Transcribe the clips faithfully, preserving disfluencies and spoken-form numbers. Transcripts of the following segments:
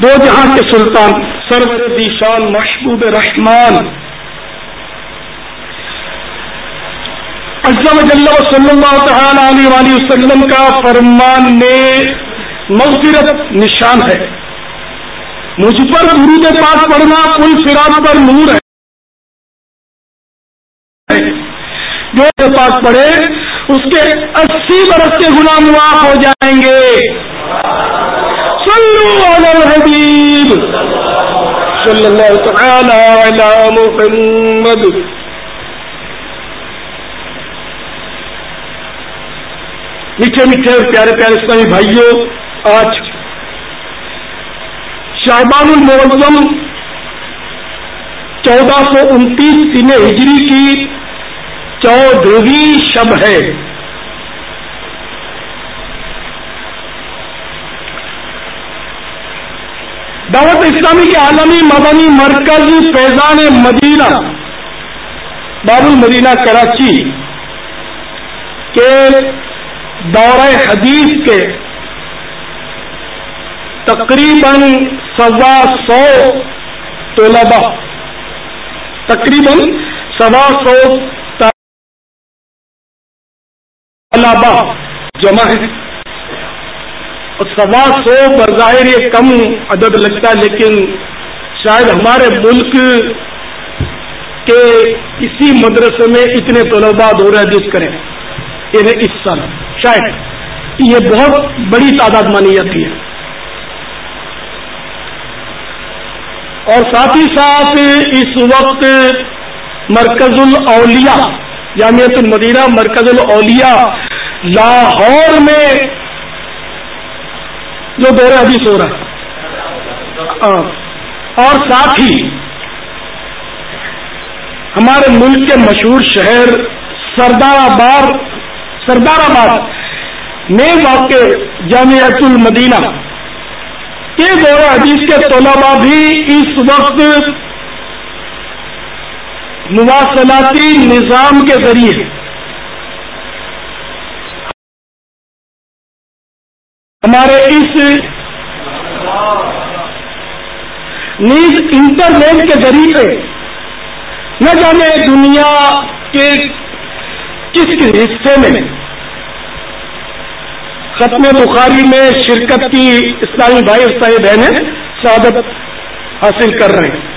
دو جہاں کے سلطان سرور ذیشان محبوب رحمان عز و جل و صلی اللہ تعالی علیہ وآلہ وسلم کا فرمان نے مغفرت نشان ہے. مجھ پر درود پاک پڑھنا کل صراط پر نور ہے. جو پاک پڑھے اس کے اسی برس کے گناہ معاف ہو جائیں گے. صلو علی الحبیب صلی اللہ تعالی علی محمد. میٹھے میٹھے پیارے پیارے اسلامی بھائیوں، آج شعبان المعظم چودہ سو انتیس سن ہجری کی چودہویں شب ہے. دعوت اسلامی کے عالمی مدنی مرکز فیضان مدینہ باب المدینہ کراچی کے دورہ حدیث کے تقریباً سوا سو طلبا تقریباً سوا سو طلبا جمع ہے. سوا سو بظاہر یہ کم عدد لگتا ہے، لیکن شاید ہمارے ملک کے کسی مدرسے میں اتنے طلبا دورہ حدیث کریں انہیں اس سال، شاید یہ بہت بڑی تعداد مانی جاتی ہے. اور ساتھ ہی ساتھ اس وقت مرکز الاولیاء جامعۃ المدینہ مرکز الاولیاء لاہور میں جو دورہ حدیث ہو رہا ہے، اور ساتھ ہی ہمارے ملک کے مشہور شہر سردار آباد سردار آباد میں واقع جامعۃ المدینہ کے دورہ حدیث کے طلباء بھی اس وقت مواصلاتی نظام کے ذریعے ہمارے اس نیز انٹرنیٹ کے ذریعے نہ جانے دنیا کے کس کس حصے میں ختم بخاری میں شرکت کی اسلامی بھائی اسلامی بہنیں سعادت حاصل کر رہے ہیں.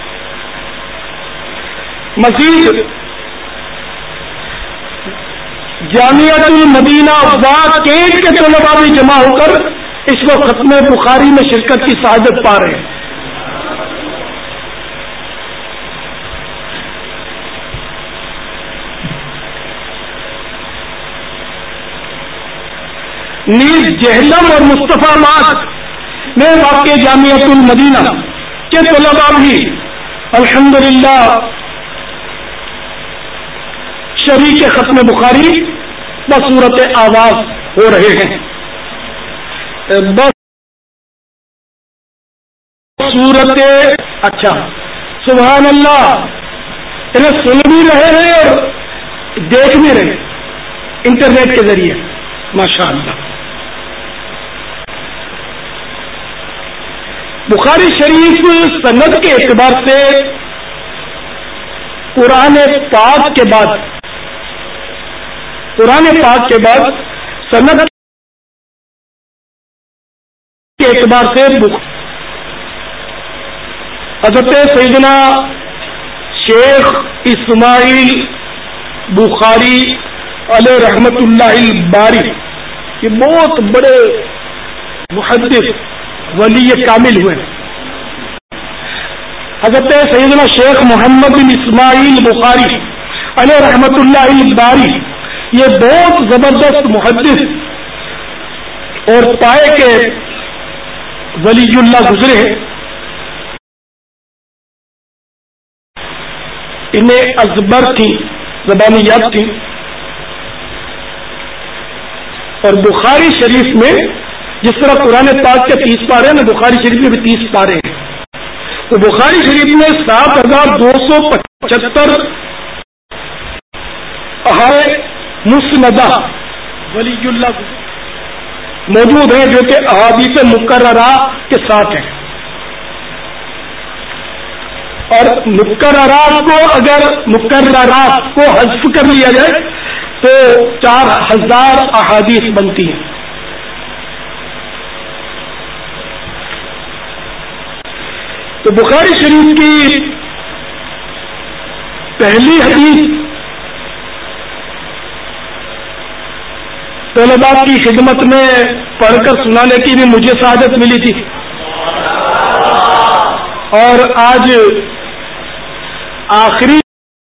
مزید جامعۃ المدینہ واقعات کے طلباء بھی جمع ہو کر اس وقت ختم بخاری میں شرکت کی سعادت پا رہے ہیں. نیز جہلم اور مصطفیٰ ماد میں واقع جامعۃ المدینہ کے طلباء بھی الحمدللہ شریک ختم بخاری بصورت آواز ہو رہے ہیں. بس صورت اچھا سبحان اللہ، انہیں سن بھی رہے ہیں اور دیکھ بھی رہے انٹرنیٹ کے ذریعے، ماشاء اللہ. بخاری شریف سند کے اعتبار سے قرآن پاک کے بعد قرآن پاک کے بعد سند کے اعتبار سے حضرت سیدنا شیخ اسماعیل بخاری علیہ رحمت اللہ الباری یہ بہت بڑے محدث ولی کامل ہوئے. حضرت سیدنا شیخ محمد بن اسماعیل بخاری علیہ رحمت اللہ الباری یہ بہت زبردست محدث اور پائے کے ولی اللہ گزرے. انہیں ازبر تھی، زبانی یاد تھی، اور بخاری شریف میں جس طرح قرآن پاک کے تیس پارے ہیں نا، بخاری شریف میں بھی تیس پارے ہیں. تو بخاری شریف میں سات ہزار دو سو پچہتر مسندہ ولی اللہ موجود ہیں جو کہ احادیث مکررہ کے ساتھ ہیں. اور مقررات کو اگر مقررات کو حذف کر لیا جائے تو چار ہزار احادیث بنتی ہیں. تو بخاری شریف کی پہلی حدیث طلباء کی خدمت میں پڑھ کر سنانے کی بھی مجھے سعادت ملی تھی، اور آج آخری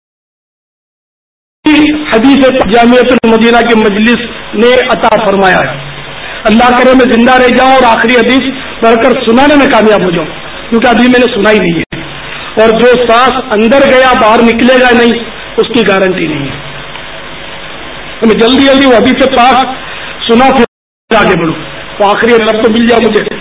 حدیث جامعۃ المدینہ کے مجلس نے عطا فرمایا ہے. اللہ کرے میں زندہ رہ جاؤں اور آخری حدیث پڑھ کر سنانے میں کامیاب ہو جاؤں، کیونکہ ابھی میں نے سنا ہی نہیں ہے، اور جو سانس اندر گیا باہر نکلے گا نہیں اس کی گارنٹی نہیں ہے. تو میں جلدی جلدی وہ حدیث پاک سنا پھر آگے بڑھوں تو آخری رب تو مل جائے مجھے.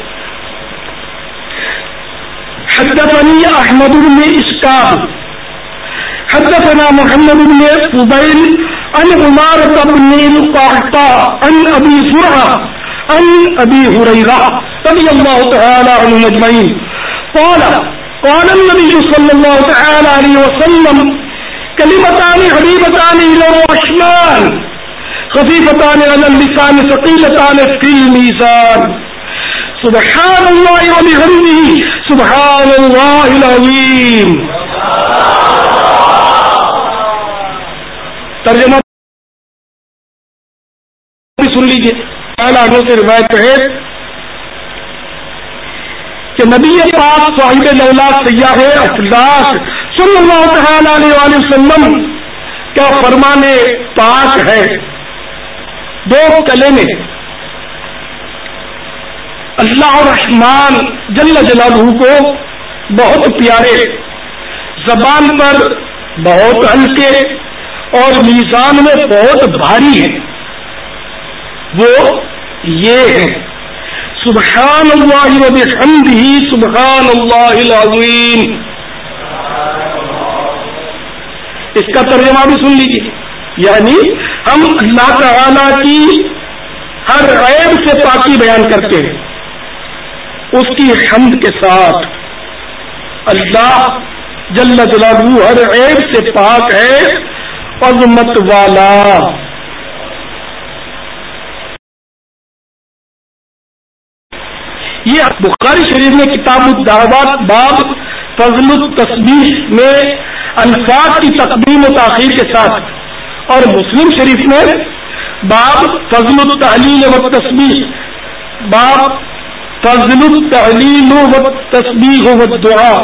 حدثني احمد بن اسحاق حدثنا محمد بن فضيل عن عمارة بن القعقاع عن ابي زرعة عن ابي هريرة رضي الله تعالى عنهم اجمعين قال قال النبي صلى الله تعالى عليه وسلم كلمتان حبيبتان الى الرحمن خفيفتان على اللسان ثقيلتان في الميزان سبحان الله وبحمده سبحان الله العظيم. ترجمہ سن لیجیے. اعلیٰ سے روایت ہے کہ نبی پاک صاحب لولا سیاح افلاس صلی اللہ تعالی علیہ وآلہ وسلم کا فرمان پاک ہے. دو کلمے اللہ الرحمن جل جلالہ کو بہت پیارے، زبان پر بہت ہلکے اور میزان میں بہت بھاری ہیں. وہ یہ ہیں سبحان اللہ و بحمدہ سبحان اللہ العظیم. اس کا ترجمہ بھی سن لیجیے. یعنی ہم اللہ تعالی کی ہر عیب سے پاکی بیان کرتے ہیں، اس کی حمد کے ساتھ. اللہ جل جلالہ ہر عیب سے پاک ہے، عظمت والا. یہ بخاری شریف میں کتاب الدعوات باب فضل التسبیح میں الفاظ کی تقدیم و تاخیر کے ساتھ، اور مسلم شریف میں باب فضل التعلیل و تسبیح باب فضل التعلیل و تسبیح و دعا.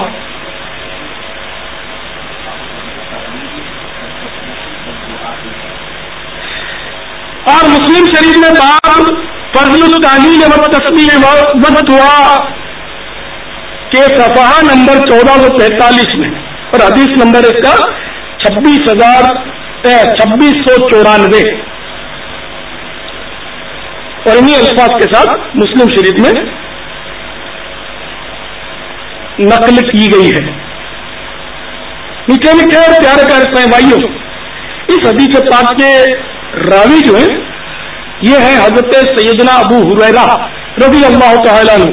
اور مسلم شریف میں باب فضل التعلیل و تسبیح و دعا کے صفحہ نمبر چودہ سو تینتالیس میں، اور حدیث نمبر اس کا چھبیس ہزار چھبیس سو چورانوے، اور انہیں الفاظ کے ساتھ مسلم شریف میں نقل کی گئی ہے. میٹھے میٹھے اور پیارے پیارے سائیں بھائیوں، اس حدیث پاک کے راوی جو ہیں یہ ہیں حضرت سیدنا ابو ہریرہ رضی اللہ تعالیٰ عنہ.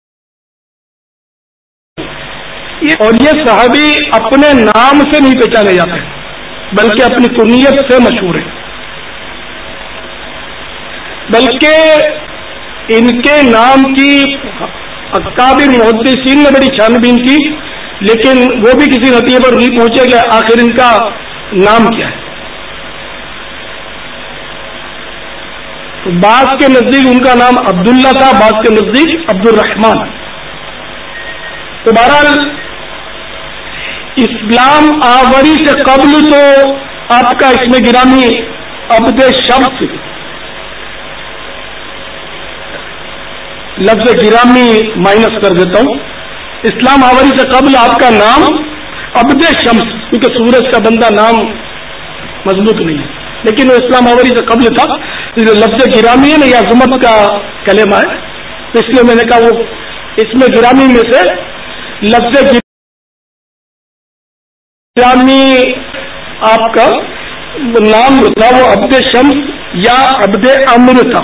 اور یہ صحابی اپنے نام سے نہیں پہچانے جاتے بلکہ اپنی کنیت سے مشہور ہے، بلکہ ان کے نام کی اکابر محدثین نے بڑی چھان بین کی، لیکن وہ بھی کسی نتیجے پر نہیں پہنچے کہ آخر ان کا نام کیا ہے. تو بعض کے نزدیک ان کا نام عبداللہ تھا، بعض کے نزدیک عبد الرحمان. تو بہرحال اسلام آوری سے قبل تو آپ کا اس میں گرامی عبد شمس، لفظ گرامی مائنس کر دیتا ہوں، اسلام آوری سے قبل آپ کا نام عبد شمس، کیونکہ سورج کا بندہ نام مضبوط نہیں ہے، لیکن وہ اسلام آوری سے قبل تھا. لفظ گرامی ہے نا، یہ عظمت کا کلمہ ہے، اس لیے میں نے کہا وہ اس میں گرامی میں سے لفظ گرامی آپ کا نام تھا وہ عبد شمس یا عبد امر تھا.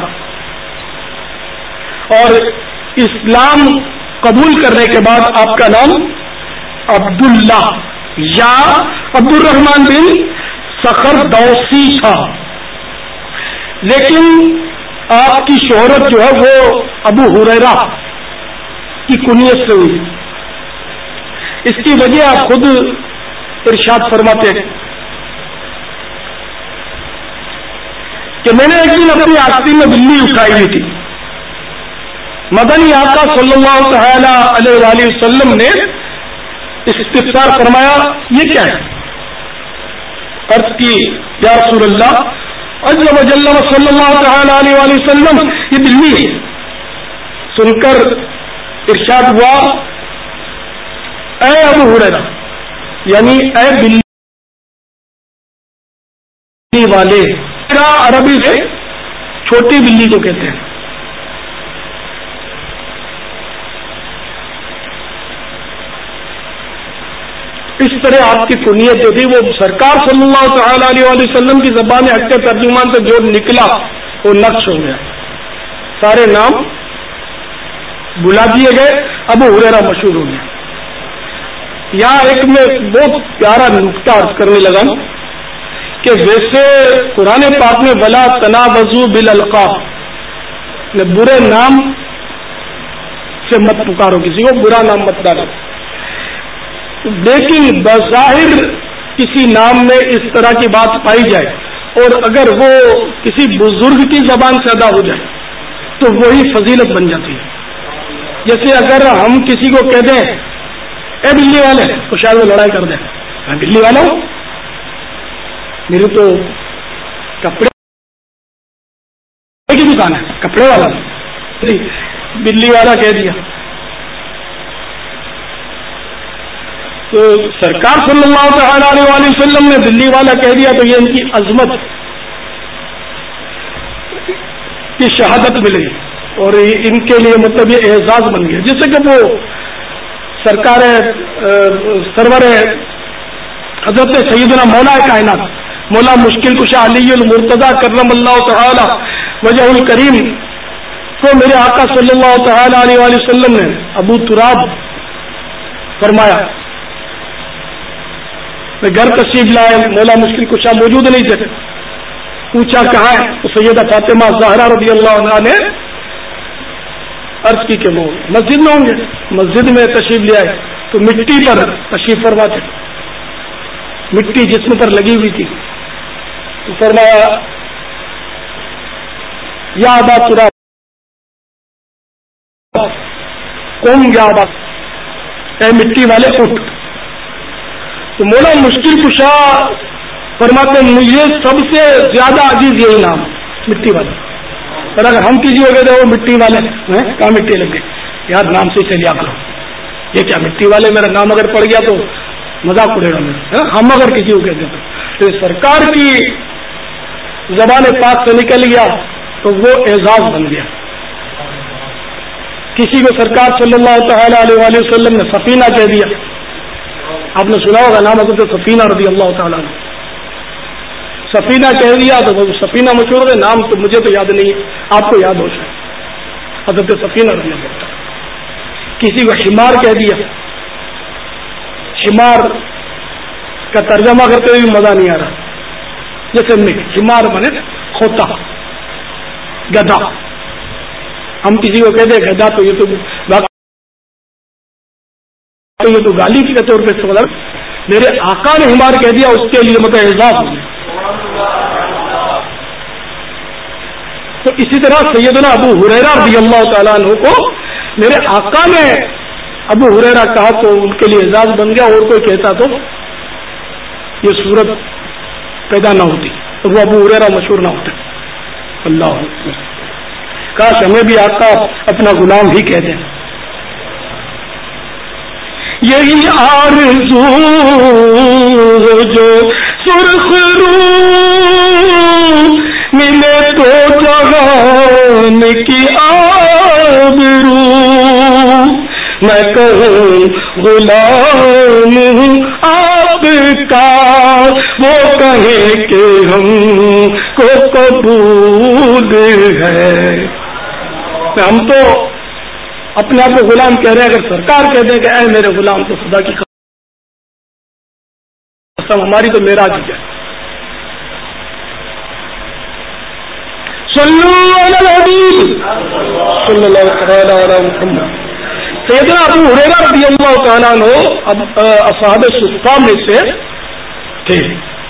اور اسلام قبول کرنے کے بعد آپ کا نام عبداللہ یا عبد الرحمن بن صخر دوسی تھا، لیکن آپ کی شہرت جو ہے وہ ابو ہریرہ کی کنیت سے ہوئی۔ اس کی وجہ آپ خود ارشاد فرماتے ہیں کہ میں نے ایک دن اپنی آستین میں بلی اٹھائی ہوئی تھی، مدنی آقا صلی اللہ تعالی علیہ وآلہ وسلم نے استفسار فرمایا یہ کیا ہے؟ عرض کی یا رسول اللہ عز و جل صلی اللہ تعالی علیہ وآلہ وسلم یہ بلی ہے۔ سن کر ارشاد ہوا اے ابو ہریرہ، یعنی اے بلی والے، عربی سے چھوٹی بلی کو کہتے ہیں۔ اس طرح آپ کی کنیت جو تھی وہ سرکار صلی اللہ تعالی علیہ وآلہ وسلم کی زبان حق ترجمان سے جو نکلا وہ نقش ہو گیا، سارے نام بلا دیے گئے، ابو ہریرہ مشہور ہو گیا۔ یہاں ایک میں بہت پیارا نقطہ عرض کرنے لگا کہ ویسے قرآن پاک میں ولا تنابزوا بالالقاب، برے نام سے مت پکارو، کسی کو برا نام مت ڈالو، لیکن بظاہر کسی نام میں اس طرح کی بات پائی جائے اور اگر وہ کسی بزرگ کی زبان سے ادا ہو جائے تو وہی فضیلت بن جاتی ہے۔ جیسے اگر ہم کسی کو کہہ دیں اے بلی والے تو شاید وہ لڑائی کر دیں، میں بلی والا ہوں، میری تو کپڑے کی دکان ہے، کپڑے والا بلی والا کہہ دیا تو سرکار صلی اللہ تعالی علیہ وآلہ وسلم نے بلی والا کہہ دیا تو یہ ان کی عظمت کی شہادت مل گئی اور ان کے لیے مطلب یہ اعزاز بن گیا، جس سے کہ وہ سرکار سرور حضرت سیدنا مولا کائنات مولا مشکل کشا علی المرتضی کرم اللہ تعالی وجہ الکریم کو میرے آقا صلی اللہ تعالی علیہ وآلہ وسلم نے ابو تراب فرمایا، میں گھر تشریف لائے، مولا مشکل کشا موجود نہیں تھے، پوچھا کہاں ہے تو سیدہ فاطمہ زہرا رضی اللہ عنہا نے عرض کی کہ وہ مسجد میں ہوں گے۔ مسجد میں تشریف لے آئے تو مٹی پر تشریف فرما تھے، مٹی جسم پر لگی ہوئی تھی، تو فرمایا یا ابا تراب قم یا ابا، اے مٹی والے اٹھ۔ تو مولا مشکل کشا فرماتے مجھے سب سے زیادہ عزیز یہی نام مٹی والا، اور اگر ہم کسی کو کہتے وہ مٹی والے کہاں مٹی لگ گئی یار، نام سے اسے لیا کرو، یہ کیا مٹی والے میرا نام اگر پڑ گیا تو مذاق اڑے گا میرا، ہم اگر کسی کو کہتے تو سرکار کی زبان پاک سے نکل گیا تو وہ اعزاز بن گیا۔ کسی کو سرکار صلی اللہ تعالی علیہ وآلہ وسلم نے سفینہ کہہ دیا، آپ نے سنا ہوگا نام حضرت سفینہ رضی اللہ تعالیٰ عنہ، سفینہ کہہ دیا تو وہ سفینہ مشہور ہے، نام تو مجھے تو یاد نہیں ہے، آپ کو یاد ہو جائے حضرت سفینہ رضی اللہ تعالیٰ۔ کسی کو حمار کہہ دیا، حمار کا ترجمہ کرتے ہوئے مزہ نہیں آ رہا، جیسے حمار بنے کھوتا، گدھا، ہم کسی کو کہتے ہیں گدھا تو یہ تو یہ تو گالی کے طور پہ استعمال، میرے آقا نے حمار کہہ دیا اس کے لیے مطلب اعزاز ہو گیا۔ تو اسی طرح سیدنا ابو ہریرہ رضی اللہ تعالیٰ عنہ کو میرے آقا نے ابو ہریرہ کہا تو ان کے لیے اعزاز بن گیا، اور کوئی کہتا تو یہ صورت پیدا نہ ہوتی تو وہ ابو ہریرہ مشہور نہ ہوتے۔ اللہ کاش ہمیں بھی آقا اپنا غلام ہی کہہ دیں۔ یہی آرزو جو سرخ رو ملے تو جہان کی آبرو، میں کہوں غلام ہوں آپ کا، وہ کہے کہ ہم کو قبول ہے۔ ہم تو اپنے آپ کو غلام کہہ رہے ہیں، اگر سرکار کہہ دیں کہ اے میرے غلام تو خدا کی सकता हूं, हमारी तो मेराज ही है। सल्लल्लाहु अलैहि वसल्लम। सैयदना अबू हुरैरा रज़ियल्लाहु तआला अन्हु असहाब सुफ़्फ़ा में से थे।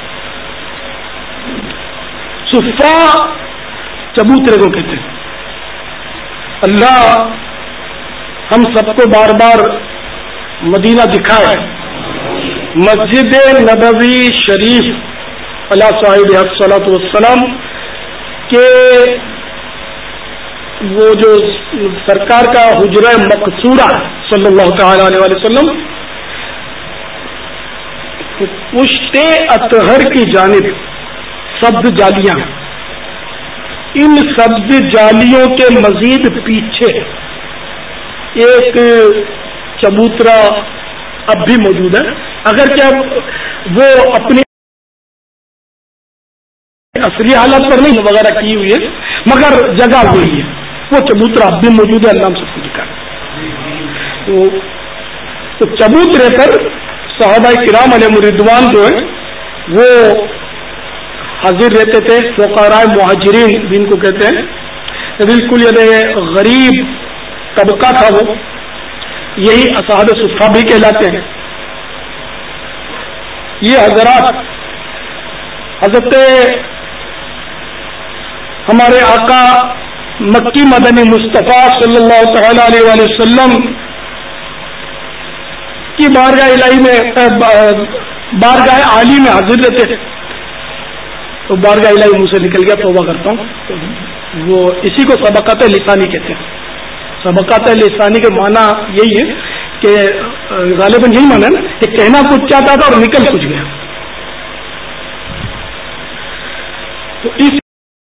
सुफ़्फ़ा चबूतरे को कहते हैं। अल्लाह हम सबको बार बार मदीना दिखाए, मस्जिद नबवी शरीफ अला साहिब अस्सलातु वस्सलाम के वो जो सरकार का हुजरा मकसूरा सल्लल्लाहु तआला अलैहि वसल्लम पुश्ते अतहर की जानिब सब्ज जालियां, इन सब्ज जालियों के मजीद पीछे एक चबूतरा अब भी मौजूद है। अगर क्या वो अपनी असली हालत पर नहीं वगैरह की हुई है, मगर जगह हुई है, वो चबूतरा अब भी मौजूद है। अल्लाह सबको दिखा। तो, तो चबूतरे पर सहाबा किराम अलैहिम रिदवान जो है वो हाजिर रहते थे। फुक़ाराए मुहाजिरीन जिनको कहते हैं, बिल्कुल ये गरीब तबका था वो, यही असहाब सुफ़्फ़ा भी कहलाते हैं। ये हजरात हजरत हमारे आका मक्की मदनी मुस्तफ़ा सल्लल्लाहु तआला अलैहि वसल्लम की बारगाह इलाही में बारगाह आली में हाजिर रहते थे। तो बारगाह इलाही मुंह से निकल गया, तौबा करता हूँ। तो वो इसी को सबक़त लिसानी कहते हैं। सबक़त लिसानी के माना यही है कि गालिबन यही माना है कि कहना कुछ चाहता था और निकल कुछ गया। तो इस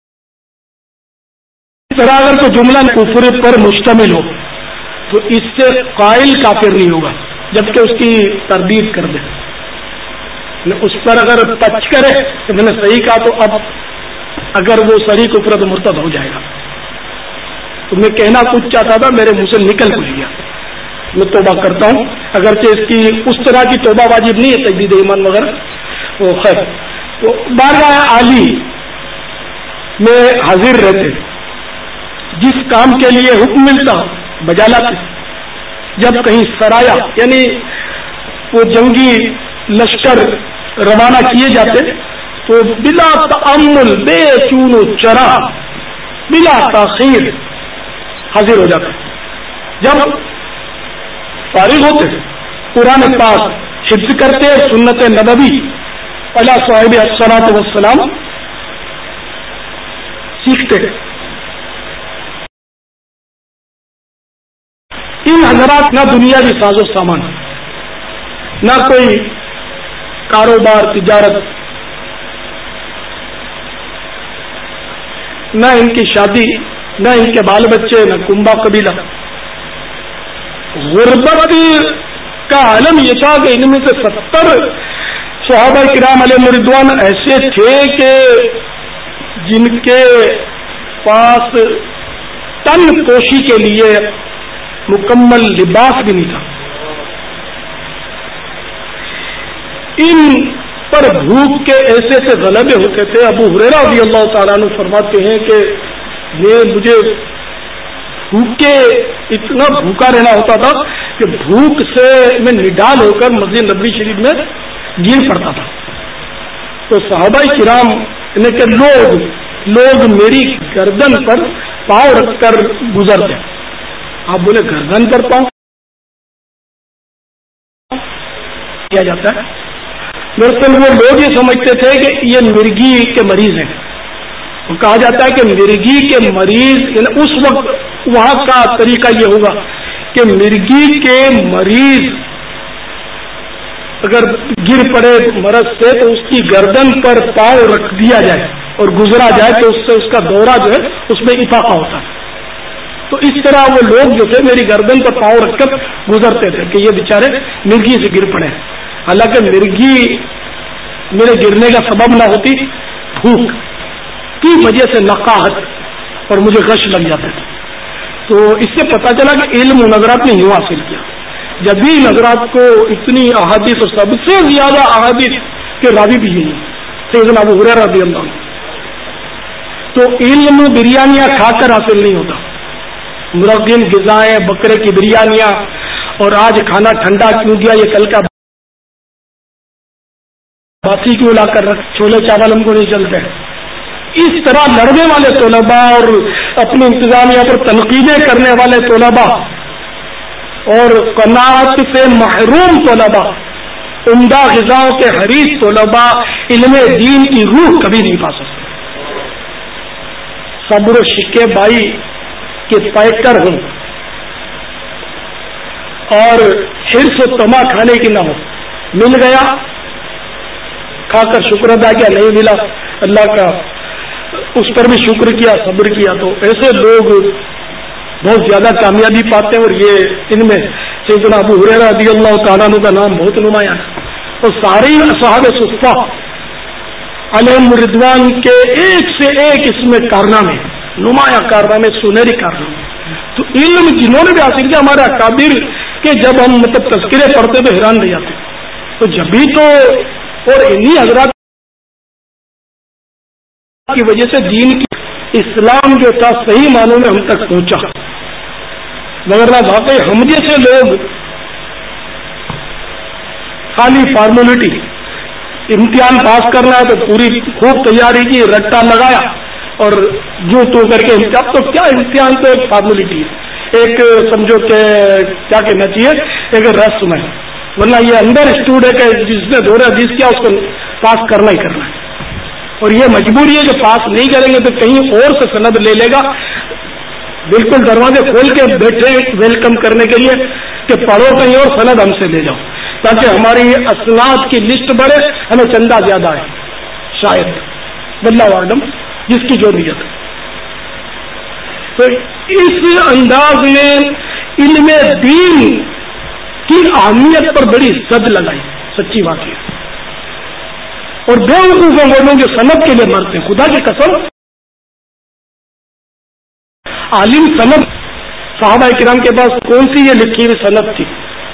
तरह अगर कोई जुमला कुफ्र पर मुश्तमिल हो तो इससे कायल काफिर नहीं होगा जबकि उसकी तरदीद कर दे। उस पर अगर पच करे तो मैंने सही कहा, तो अब अगर वो सही कुफ्र तो मुर्तद हो जाएगा। तो मैं कहना कुछ चाहता था, मेरे मुंह से निकल कुछ गया। मैं तौबा करता हूँ, अगरचे इसकी उस तरह की तौबा वाजिब नहीं है, तजदीद ईमान वगैरह। वो खैर, तो बारगाह आली में हाजिर रहते, जिस काम के लिए हुक्म मिलता बजा लाते। जब कहीं सराया यानी वो जंगी लश्कर रवाना किए जाते तो बिला तअम्मुल बेचूनो चरा बिला ताखीर हाजिर हो जाते। जब फारिग होते कुरान पाक हिफ्ज़ करते, सुन्नत नबवी अला साहिब अस्सलातु वस्सलाम सीखते। इन हजरात ना दुनियावी साजो सामान, ना कोई कारोबार तिजारत, ना इनकी शादी, ना इनके बाल बच्चे, ना कुंबा कबीला। गुर्बत का आलम ये था कि इनमें से सत्तर सहाबा किराम अलैहिम रिदवान ऐसे थे कि जिनके पास तन पोशी के लिए मुकम्मल लिबास भी नहीं था। इन पर भूख के ऐसे ऐसे गलबे होते थे। अबू हुरैरा रज़ियल्लाहु तआला अन्हु फरमाते हैं कि ये मुझे भूखे इतना भूखा रहना होता था कि भूख से मैं निडाल होकर मस्जिद नबवी शरीफ में गिर पड़ता था। तो सहाबा किराम ने के लोग लोग मेरी गर्दन पर पांव रखकर गुजरते। आप बोले गर्दन पर पांव किया जाता है? दरअसल वो लोग ये समझते थे कि ये मिर्गी के मरीज हैं। तो कहा जाता है कि मिर्गी के मरीज, उस वक्त वहां का तरीका ये होगा कि मिर्गी के मरीज अगर गिर पड़े मरज से तो उसकी गर्दन पर पांव रख दिया जाए और गुजरा जाए तो उससे उसका दौरा जो है उसमें इफाका होता है। तो इस तरह वो लोग जो थे मेरी गर्दन पर पांव रखकर गुजरते थे कि ये बेचारे मिर्गी से गिर पड़े। हालांकि मिर्गी मेरे गिरने का सबब ना होती, भूख की वजह से नकाहत और मुझे गश लग जाते थे। तो इससे पता चला कि इल्म नजरात ने यूं हासिल किया। जब भी नजरात को इतनी अहादीस और सबसे ज्यादा अहादीस کے راوی بھی یہی سیدنا ابو ہریرہ رضی اللہ عنہ. تو علم بریانیاں کھا کر حاصل نہیں ہوتا. مرغین غذائیں، بکرے کی بریانیاں، اور آج کھانا ٹھنڈا کیوں دیا، یہ کل کا باسی کیوں لا کر رکھ، چھولے چاول ہم کو نہیں چلتے. اس طرح لڑنے والے طلباء اور اپنی انتظامیہ پر تنقیدیں کرنے والے طلباء اور قناعت سے محروم طلباء، عمدہ غذاؤں کے حریص طلباء علم دین کی روح کبھی نہیں پا سکتے. صبر و شکے بائی کے پیکر ہوں اور حرص و طمع کھانے کی نہ ہو. مل گیا کھا کر شکر ادا کیا، نہیں ملا اللہ کا اس پر بھی شکر کیا، صبر کیا. تو ایسے لوگ بہت زیادہ کامیابی پاتے ہیں. اور یہ ان میں سیدنا ابو ہریرہ رضی اللہ تعالیٰ عنہ کا نام بہت نمایاں ہے. اور سارے اصحاب صفہ علیہم رضوان کے ایک سے ایک اس میں کارنامے، نمایاں کارنامے، سنہری کارنامے. تو علم جنہوں نے بھی حاصل کیا ہمارے اکابر کے، جب ہم مطلب تذکرے پڑھتے تو حیران رہ جاتے. تو جب بھی تو اور انہی حضرات کی وجہ سے دین کی اسلام جو تھا صحیح معنوں میں ہم تک پہنچا. مگر نہ واقعی ہم جیسے لوگ خالی فارمولٹی، امتحان پاس کرنا ہے تو پوری خوب تیاری کی، رٹا لگایا اور جو تو کر کے امتحان. تو کیا امتحان تو ایک فارمولٹی ہے، ایک سمجھو کہ کیا کہنا چاہیے، ایک رسم ہے. ورنہ یہ انڈر اسٹوڈ ہے کہ جس نے دورہ حدیث کیا اس کو پاس کرنا ہی کرنا ہے. اور یہ مجبوری ہے کہ پاس نہیں کریں گے تو کہیں اور سے سند لے لے گا. بالکل دروازے کھول کے بیٹھے ویلکم کرنے کے لیے کہ پڑھو کہیں اور سند ہم سے لے جاؤ، تاکہ ہماری اسناد کی لسٹ بڑھے، ہمیں چندہ زیادہ ہے. شاید واللہ اعلم جس کی جو نیت. تو اس انداز میں علم دین کی اہمیت پر بڑی زد لگائی، سچی بات ہے. اور بے وقوفوں والوں جو سند کے لیے مرتے ہیں، خدا کی قسم عالم سند، صحابہ کرام کے پاس کون سی یہ لکھی ہوئی سند تھی،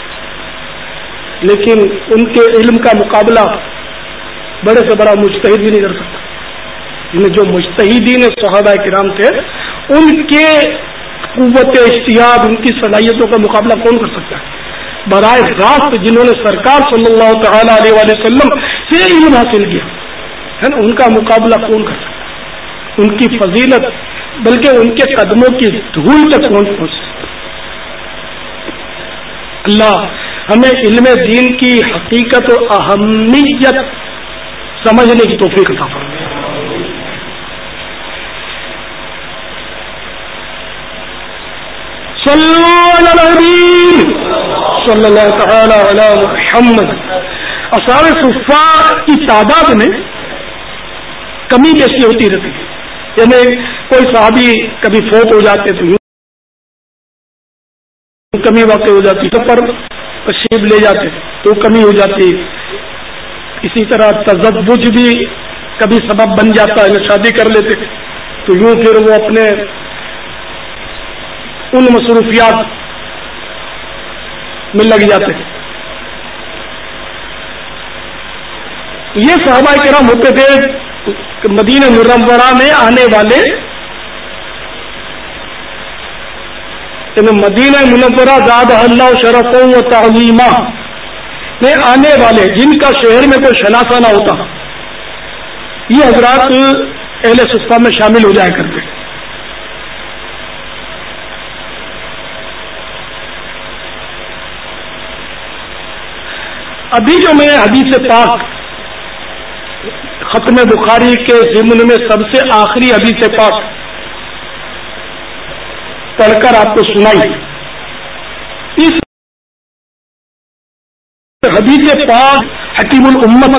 لیکن ان کے علم کا مقابلہ بڑے سے بڑا مجتہد بھی نہیں کر سکتا. یعنی جو مجتہدین صحابہ کرام تھے ان کے قوت اجتہاد، ان کی صلاحیتوں کا مقابلہ کون کر سکتا ہے؟ براہ راست جنہوں نے سرکار صلی اللہ تعالی علیہ وآلہ وسلم سے علم حاصل کیا ہے نا، ان کا مقابلہ کون کر سکتا ہے؟ ان کی فضیلت، بلکہ ان کے قدموں کی دھول تک کون پہنچ سکتا. اللہ ہمیں علم دین کی حقیقت و اہمیت سمجھنے کی توفیق عطا فرمائے. صلی اللہ تعالی علی محمد. اصحاب صفہ کی تعداد میں کمی جیسی ہوتی رہتی ہے. یعنی کوئی صحابی کبھی فوت ہو جاتے تو یوں کمی واقع ہو جاتی، تو پر تشریف لے جاتے تو کمی ہو جاتی. اسی طرح تزوج بھی کبھی سبب بن جاتا ہے، شادی کر لیتے تو یوں پھر وہ اپنے ان مصروفیات میں لگ جاتے. یہ صحابہ کرام ہوتے تھے مدینہ منورہ میں آنے والے، مدینہ منورہ زادہ اللہ شرفا و تعظیما میں آنے والے، جن کا شہر میں کوئی شناسہ نہ ہوتا، یہ حضرات اہل صفہ میں شامل ہو جایا کرتے. ابھی جو میں حدیث پاک ختم بخاری کے ضمن میں سب سے آخری حدیث پاک پڑھ کر آپ کو سنائی، اس حدیث پاک حکیم الامت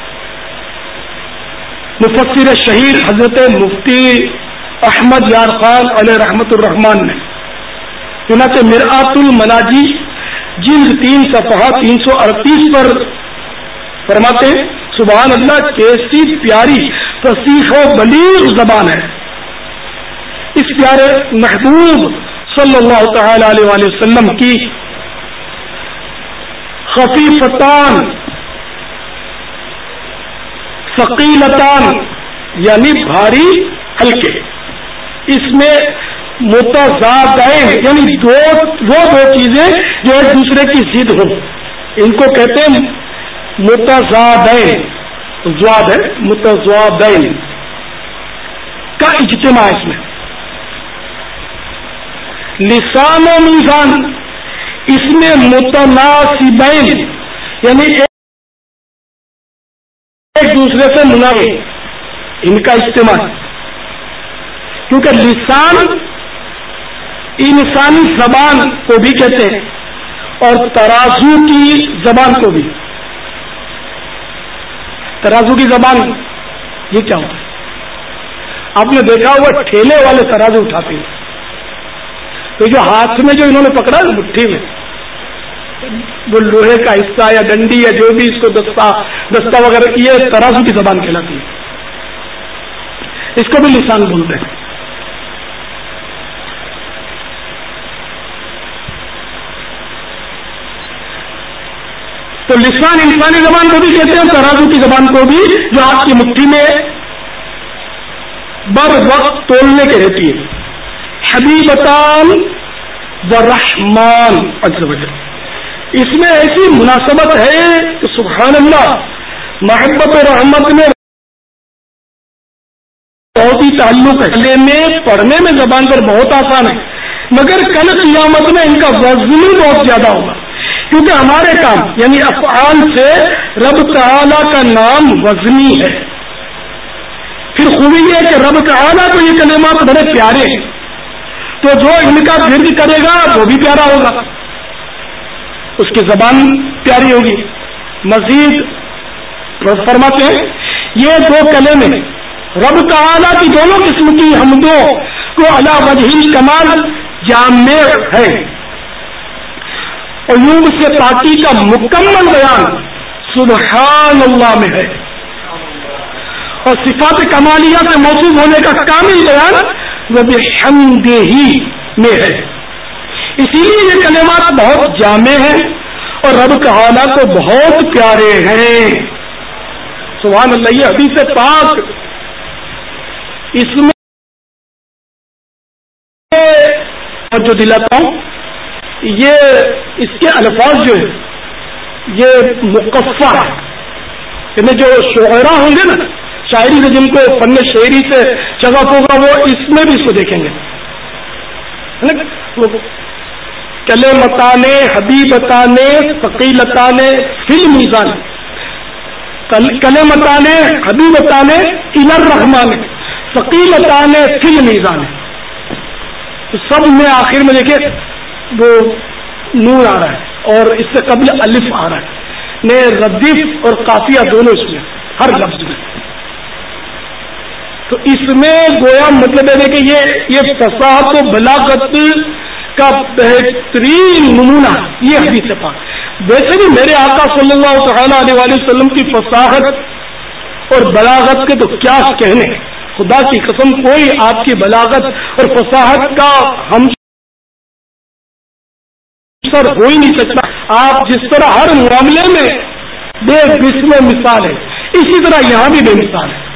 مفسر شہیر حضرت مفتی احمد یار خان علیہ رحمت الرحمان نے چنانچہ مرآت المناجی جلد تین صفحہ تین سو اڑتیس پر فرماتے ہیں، سبحان اللہ کیسی پیاری فصیح و بلیغ زبان ہے. اس پیارے محبوب صلی اللہ تعالی علیہ وآلہ وسلم کی خفیفتان ثقیلتان یعنی بھاری ہلکے. اس میں متضادین یعنی دو وہ دو چیزیں جو ایک دوسرے کی ضد ہوں ان کو کہتے ہیں متضادین. زواد ہے متضادین کا اجتماع اس میں. لسان و میزان اس میں متناسبین یعنی ایک دوسرے سے مناسب ان کا اجتماع. کیونکہ لسان انسانی زبان کو بھی کہتے ہیں اور ترازو کی زبان کو بھی. ترازو کی زبان یہ کیا ہوتا ہے؟ آپ نے دیکھا ہوا ٹھیلے والے ترازو اٹھاتے ہیں تو جو ہاتھ میں جو انہوں نے پکڑا نا مٹھی میں وہ لوہے کا حصہ یا ڈنڈی یا جو بھی اس کو دستہ دستہ وغیرہ یہ ترازو کی زبان کہلاتی ہے. اس کو بھی لسان بولتے ہیں. تو لسان انسانی زبان کو بھی کہتے ہیں ترازو کی زبان کو بھی جو آپ کی مٹھی میں بر وقت تولنے کے رہتی ہے. حبیبتان و رحمان عز و جل اس میں ایسی مناسبت ہے کہ سبحان اللہ محبت و رحمت میں بہت ہی تعلق ہے. پڑھنے میں پڑھنے میں زبان پر بہت آسان ہے مگر کل قیامت میں ان کا وزن بہت زیادہ ہوگا کیونکہ ہمارے کام یعنی افعال سے رب تعالی کا نام وزنی ہے. پھر خوبی یہ کہ رب تعالی کو یہ کلمات بڑے پیارے ہیں تو جو ان کا ذکر کرے گا وہ بھی پیارا ہوگا اس کی زبان پیاری ہوگی. مزید فرماتے ہیں یہ دو کلمے رب تعالی کی دونوں قسم کی حمدوں کو علی وجہ کمال جامع ہے. عیوب سے پاکی کا مکمل بیان سبحان اللہ میں ہے اور صفات کمالیہ سے موصوف ہونے کا کامل بیان وہ بحمدہ میں ہے. اسی لیے یہ کلمات بہت جامع ہیں اور رب تعالیٰ کو بہت پیارے ہیں. سبحان اللہ. یہ حدیث پاک اس میں جو دلاتا ہوں یہ اس کے الفاظ جو ہے یہ مقفع ہے یعنی جو شعراء ہوں گے نا شاعری سے جن کو فن شعری سے شغف ہوگا وہ اس میں بھی اس کو دیکھیں گے. کلمتان حبیبتان ثقیلتان فی المیزان کلمتان حبیبتان الی الرحمن ثقیلتان فی المیزان. سب میں آخر میں دیکھیں وہ نور آ رہا ہے اور اس سے قبل الف آ رہا ہے نے ردیف اور قافیہ دونوں اس میں ہر لفظ میں. تو اس میں گویا مطلب ہے کہ یہ یہ فصاحت و بلاغت کا بہترین نمونہ یہ حدیث پاک. ویسے بھی میرے آقا صلی اللہ تعالی علیہ وسلم کی فصاحت اور بلاغت کے تو کیا کہنے. خدا کی قسم کوئی آپ کی بلاغت اور فصاحت کا ہم سر ہو ہی نہیں سکتا. آپ جس طرح ہر معاملے میں بے مثل مثال ہے اسی طرح یہاں بھی بے مثال ہے.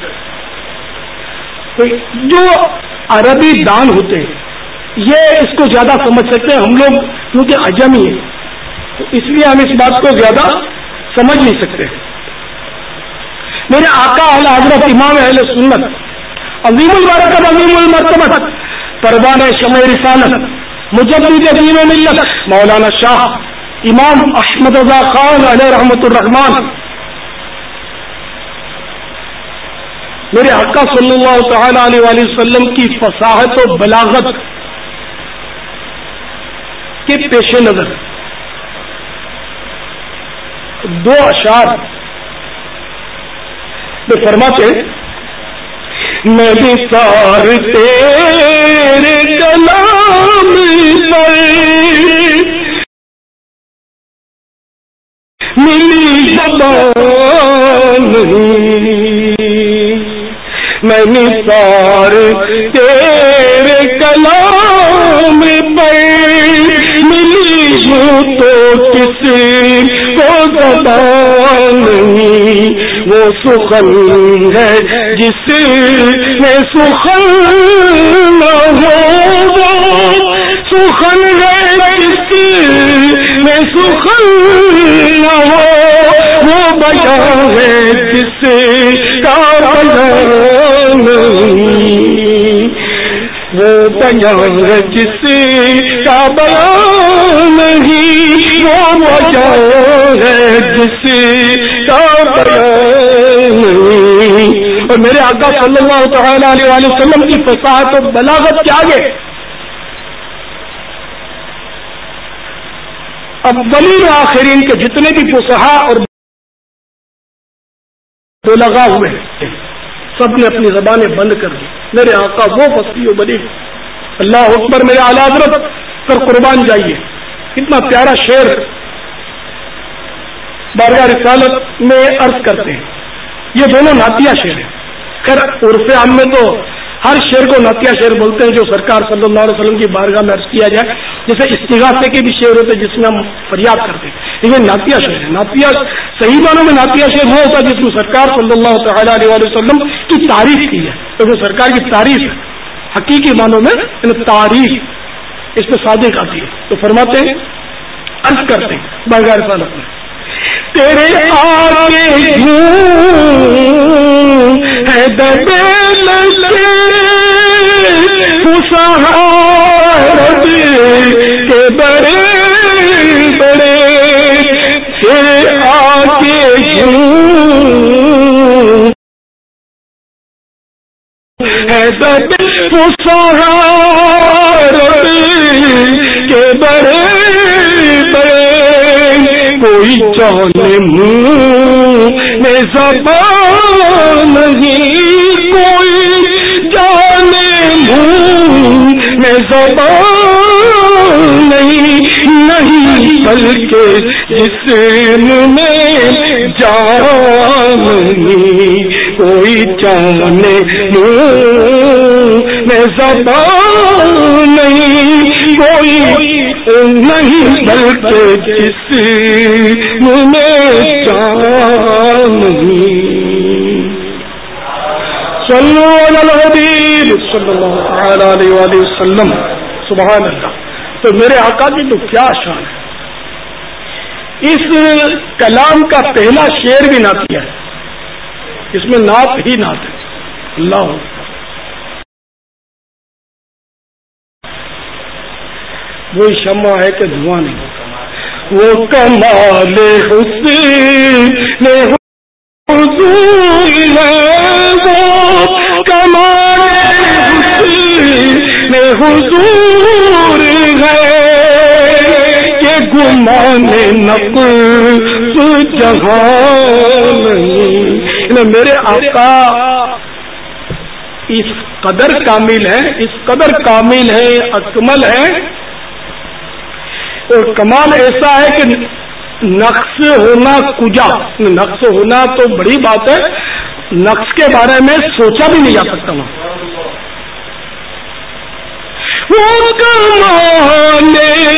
جو عربی دان ہوتے ہیں یہ اس کو زیادہ سمجھ سکتے ہیں. ہم لوگ کیونکہ عجمی ہیں تو اس لیے ہم اس بات کو زیادہ سمجھ نہیں سکتے. میرے آقا اعلی حضرت امام اہل سنت عظیم البرکت عظیم المرتبہ پروان شمع رسالت مجدد دین و ملت مولانا شاہ امام احمد رضا خان علیہ رحمۃ الرحمان میرے آقا صلی اللہ تعالی علیہ وآلہ وسلم کی فصاحت و بلاغت کے پیش نظر دو اشعار میں فرماتے میں نثار تیرے کلام پر ملی زبان میں نثار تیرے کلام پر ملی ہوں تو کسی کو زبان نہیں وہ سخن ہے جس میں سخن نہ ہو وہ سخن ہے جس میں سخن نہ ہو وہ بیان ہے جس کا بیان نہیں وہ بیان ہے جس کا بیان نہیں وہ بیان ہے جس کا بیان نہیں. اور میرے آقا صلی اللہ تعالی علیہ وآلہ وسلم کی فصاحت اور بلاغت کے آگے اولین و آخرین کے جتنے بھی فصحاء اور بلغاء ہوئے سب نے اپنی زبانیں بند کر دی. میرے آقا وہ فصیح و بلیغ. اللہ اکبر. میرے اعلیٰ حضرت پر قربان جائیے. کتنا پیارا شعر بارگاہ رسالت میں عرض کرتے ہیں. یہ دونوں نعتیہ شعر ہیں. خیر عرف عام میں تو ہر شعر کو نعتیہ شعر بولتے ہیں جو سرکار صلی اللہ علیہ وسلم کی بارگاہ میں عرض کیا جائے. جیسے استغاثے کے بھی شعر ہوتے ہیں جس میں ہم فریاد کرتے ہیں. یہ نعتیہ شعر ہے. نعتیہ صحیح معنوں میں نعتیہ شعر وہ ہوتا ہے جس میں سرکار صلی اللہ تعالی علیہ وسلم کی تعریف کی ہے. تو جو سرکار کی تعریف ہے حقیقی معنوں میں تعریف اس میں صادق آتی ہے. تو فرماتے ہیں عرض کرتے ہیں بارگاہ رسالت میں تیرے آگے یوں ہے دبے لگے فصاحت کے بڑے بڑے تیرے آگے یوں ہے دبے فصاحت کے بڑے بڑے کوئی جانے منہ میں زبان نہیں کوئی جانے منہ میں زبان نہیں نہیں بلکہ جسم میں جان نہیں کوئی جانے منہ میں زبان نہیں کوئی نہیں بلکہ جسم میں جان نہیں. صلو علی الحبیب صلی اللہ علیہ وآلہ وسلم. سبحان اللہ. تو میرے آقا کی تو کیا شان ہے. اس کلام کا پہلا شعر بھی نعتیہ ہے. اس میں نعت ہی نعت ہے. اللہ وہ شمع ہے کہ دھواں نہیں. وہ کمال حسن حضور ہے وہ کمال حسن حضور ہے یہ گمان نقص جہان نہیں. میرے آقا اس قدر کامل ہے اس قدر کامل ہے اکمل ہے اور کمال ایسا ہے کہ نقص ہونا کجا. نقص ہونا تو بڑی بات ہے نقص کے بارے میں سوچا بھی نہیں جا سکتا. وہ کمال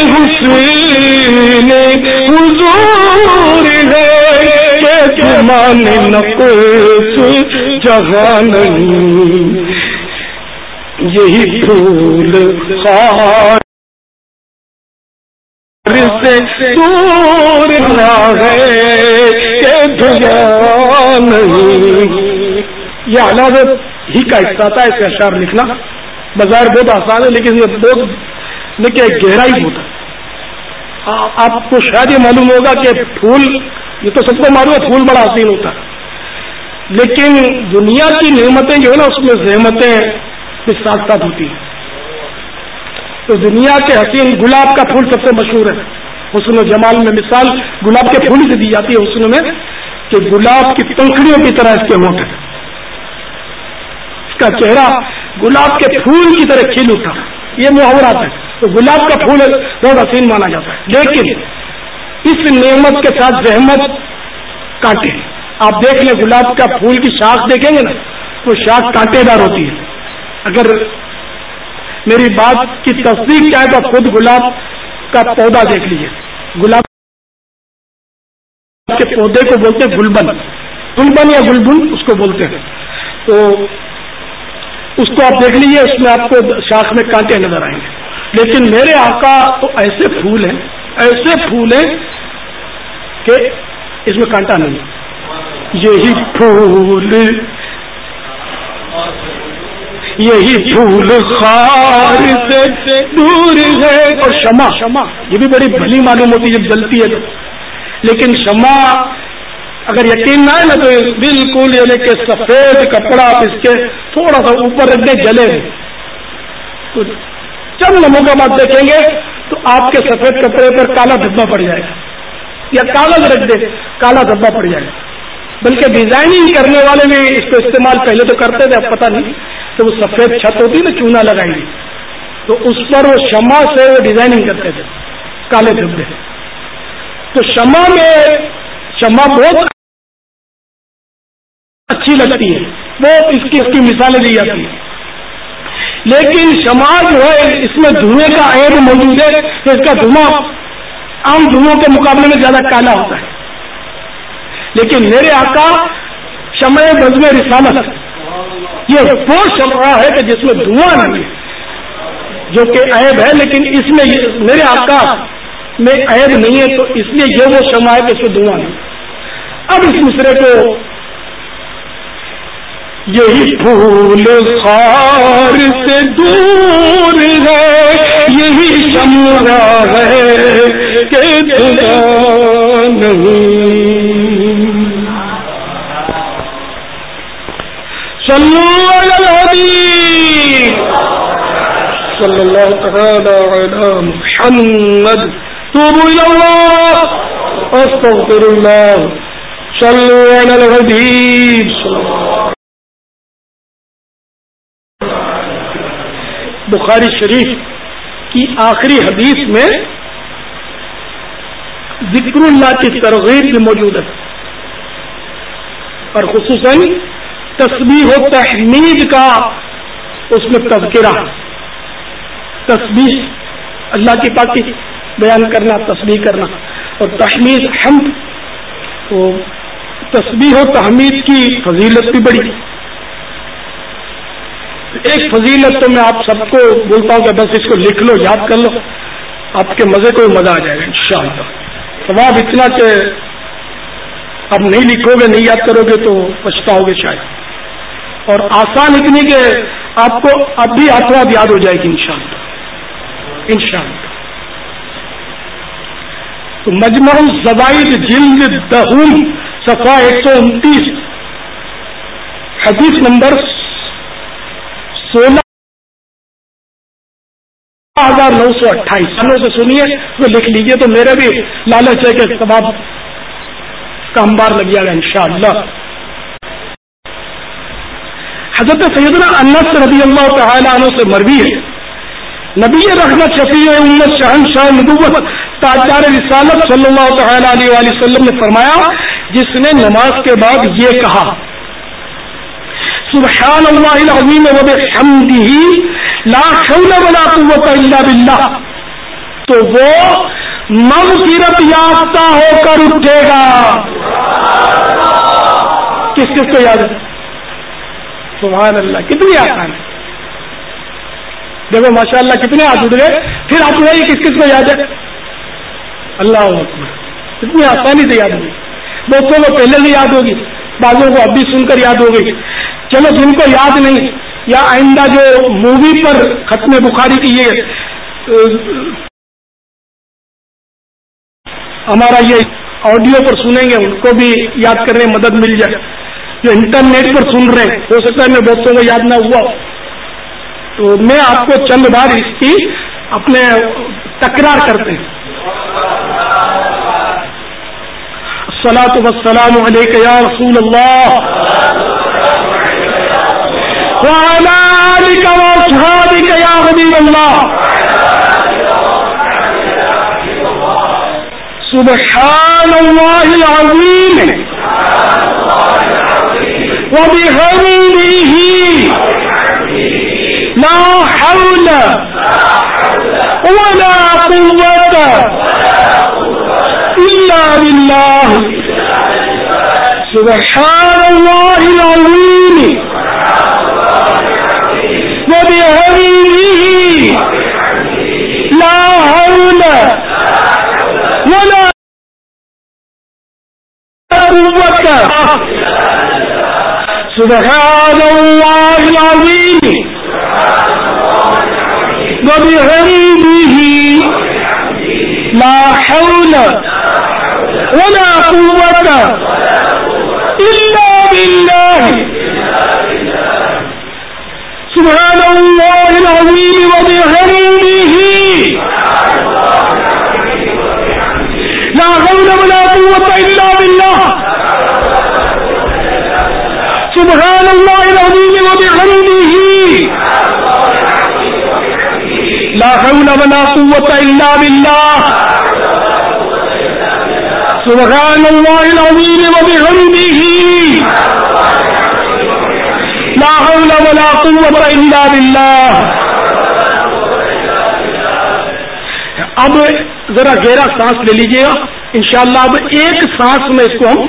حسن حضور ہے کہ گمان نقص جہان نہیں یہی پھول خار سے دور نہ ہے کہ دھیاں نہیں. یہ حالات ہی کا حصہ تھا. ایسے اشعار لکھنا بظاہر بہت آسان ہے لیکن یہ بہت لیکن گہرائی ہوتا ہے. آپ کو شاید یہ معلوم ہوگا کہ پھول یہ تو سب کو معلوم ہے پھول بڑا حسین ہوتا ہے لیکن دنیا کی نعمتیں جو ہے نا اس میں زحمتیں بھی ساتھ ساتھ ہوتی ہیں. تو دنیا کے حسین گلاب کا پھول سب سے مشہور ہے. حسن و جمال میں مثال گلاب کے پھول سے دی جاتی ہے حسن میں کہ گلاب کی پنکھڑیوں کی طرح اس کے ہونٹ ہے. اس کا چہرہ گلاب کے پھول کی طرح کھل اٹھا. یہ محاورات ہے. تو گلاب کا پھول بہت حسین مانا جاتا ہے لیکن اس نعمت کے ساتھ زحمت کانٹے. آپ دیکھ لیں گلاب کا پھول کی شاخ دیکھیں گے نا وہ شاخ کانٹے دار ہوتی ہے. اگر میری بات کی تصدیق کیا ہے تو خود گلاب کا پودا دیکھ لیجیے. گلاب کے پودے کو بولتے گلبن. گلبن یا گلبن اس کو بولتے ہیں. تو اس کو آپ دیکھ لیجیے, اس میں آپ کو شاخ میں کانٹے نظر آئیں گے. لیکن میرے آقا تو ایسے پھول ہیں, ایسے پھول ہیں کہ اس میں کانٹا نہیں. یہی پھول یہی پھول خار سے دور ہے. اور شمع, شمع یہ بھی بڑی بھلی معلوم ہوتی ہے جب جلتی ہے تو, لیکن شمع اگر یقین نہ ہے نا تو بالکل یعنی کہ سفید کپڑا اس کے تھوڑا سا اوپر رکھ دیں جلے, تو چند لمحوں کا بعد دیکھیں گے تو آپ کے سفید کپڑے پر کالا دھبا پڑ جائے گا, یا کاغذ رکھ دے کالا دھبا پڑ جائے گا. بلکہ ڈیزائننگ کرنے والے بھی اس کو استعمال پہلے تو کرتے تھے, اب پتہ نہیں. تو وہ سفید چھت ہوتی نا چونا لگائیں گے, تو اس پر وہ شمع سے وہ ڈیزائننگ کرتے تھے کالے دھبے. تو شمع میں شمع بہت اچھی لگتی ہے, وہ اس کی اس کی مثالیں دی جاتی ہیں. لیکن شمع جو ہے اس میں دھوئیں کا عیب موجود ہے کہ اس کا دھواں عام دھوؤں کے مقابلے میں زیادہ کالا ہوتا ہے. لیکن میرے آقا شمع بزم رسالت یہ وہ شمع ہے کہ جس میں دھواں نہیں ہے, جو کہ عیب ہے, لیکن اس میں میرے آقا میں عیب نہیں ہے, تو اس لیے یہ وہ شمع ہے کہ اس میں دھواں نہیں. اب اس مصرے کو یہی پھول خار سے دور ہے, یہی شمع ہے کہ دھواں نہیں. صلو علی الحبیب صلی اللہ تعالی علی محمد. توبوا الی اللہ استغفر اللہ. صلو علی الحبیب. بخاری شریف کی آخری حدیث میں ذکر اللہ کی ترغیب بھی موجود ہے, اور خصوصاً تسبیح و تحمید کا اس میں تذکرہ. تسبیح اللہ کی پاکی بیان کرنا, تسبیح کرنا, اور تحمید حمد. تو تسبیح و تحمید کی فضیلت بھی بڑی. ایک فضیلت تو میں آپ سب کو بولتا ہوں کہ بس اس کو لکھ لو, یاد کر لو, آپ کے مزے کو مزہ آ جائے گا انشاءاللہ. ثواب اتنا کہ اب نہیں لکھو گے, نہیں یاد کرو گے تو پچھتاؤ گے شاید. اور آسان اتنی کہ آپ کو اب بھی آسواد یاد ہو جائے گی انشاءاللہ انشاءاللہ. تو مجمع الزوائد جلد دہم صفحہ ایک سو انتیس حدیث نمبر سولہ ہزار نو سو اٹھائیس سنوں سے سنیے تو لکھ لیجیے, تو میرے بھی لالچ ہے کہ ثواب کا انبار لگ جائے گا انشاءاللہ. حضرت سیدنا انس رضی اللہ تعالی عنہ سے مروی ہے, نبی رحمت شفیع امت شہنشاہ نبوت تاجدار رسالت صلی اللہ تعالی علیہ وآلہ وسلم نے فرمایا, جس نے نماز کے بعد یہ کہا سبحان اللہ العظیم و بحمدہ لا حول ولا قوت الا باللہ, تو وہ مغفرت یافتہ ہو کر اٹھے گا. کس کس کو یاد ہے؟ سبحان اللہ, کتنی آسان ہے. دیکھو ماشاء اللہ کتنے ہاتھ اٹھ گئے. پھر آپ نے کس کس کو یاد ہے؟ اللہ اکبر, اتنی آسانی سے یاد ہوگی. دوستوں کو پہلے سے یاد ہوگی, بعضوں کو اب بھی سن کر یاد ہو گئی. چلو جن کو یاد نہیں, یا آئندہ جو مووی پر ختم بخاری کی یہ ہمارا یہ آڈیو پر سنیں گے, ان کو بھی یاد کرنے میں مدد مل جائے. جو انٹرنیٹ پر سن رہے ہیں, ہو سکتا ہے میں دوستوں کو یاد نہ ہوا, تو میں آپ کو چند بار اس کی اپنے تکرار کرتے ہیں. الصلاۃ والسلام علیک یا رسول اللہ وعلی آلک واصحابک یا حبیب اللہ. سبحان اللہ العظیم وبحمدہ لا حول ولا قوة الا باللہ. سبحان اللہ العظیم وبحمدہ لا حول ولا قوة سبحان اللہ العظیم وبحمدہ لا حول ولا قوة إلا بالله سبحان الله العظيم وبحمده لا حول ولا قوة إلا بالله سبحان الله العظيم وبحمده لا حول ولا قوة إلا بالله سبحان الله العظيم وبحمده لا حول ولا قوة إلا بالله. اب ذرا گہرا سانس لے لیجیے گا انشاءاللہ. اب ایک سانس میں اس کو ہم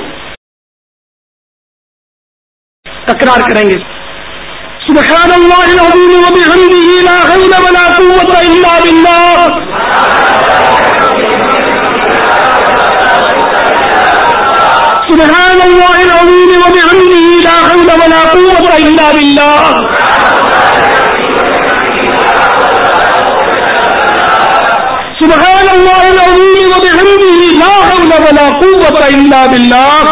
تکرار کریں گے. سبحان اللہ العظیم وبحمدہ لا حول ولا قوة الا بالله سبحان اللہ العظیم وبحمدہ لا حول ولا قوة الا بالله سبحان اللہ العظیم وبحمدہ لا حول ولا قوة الا بالله.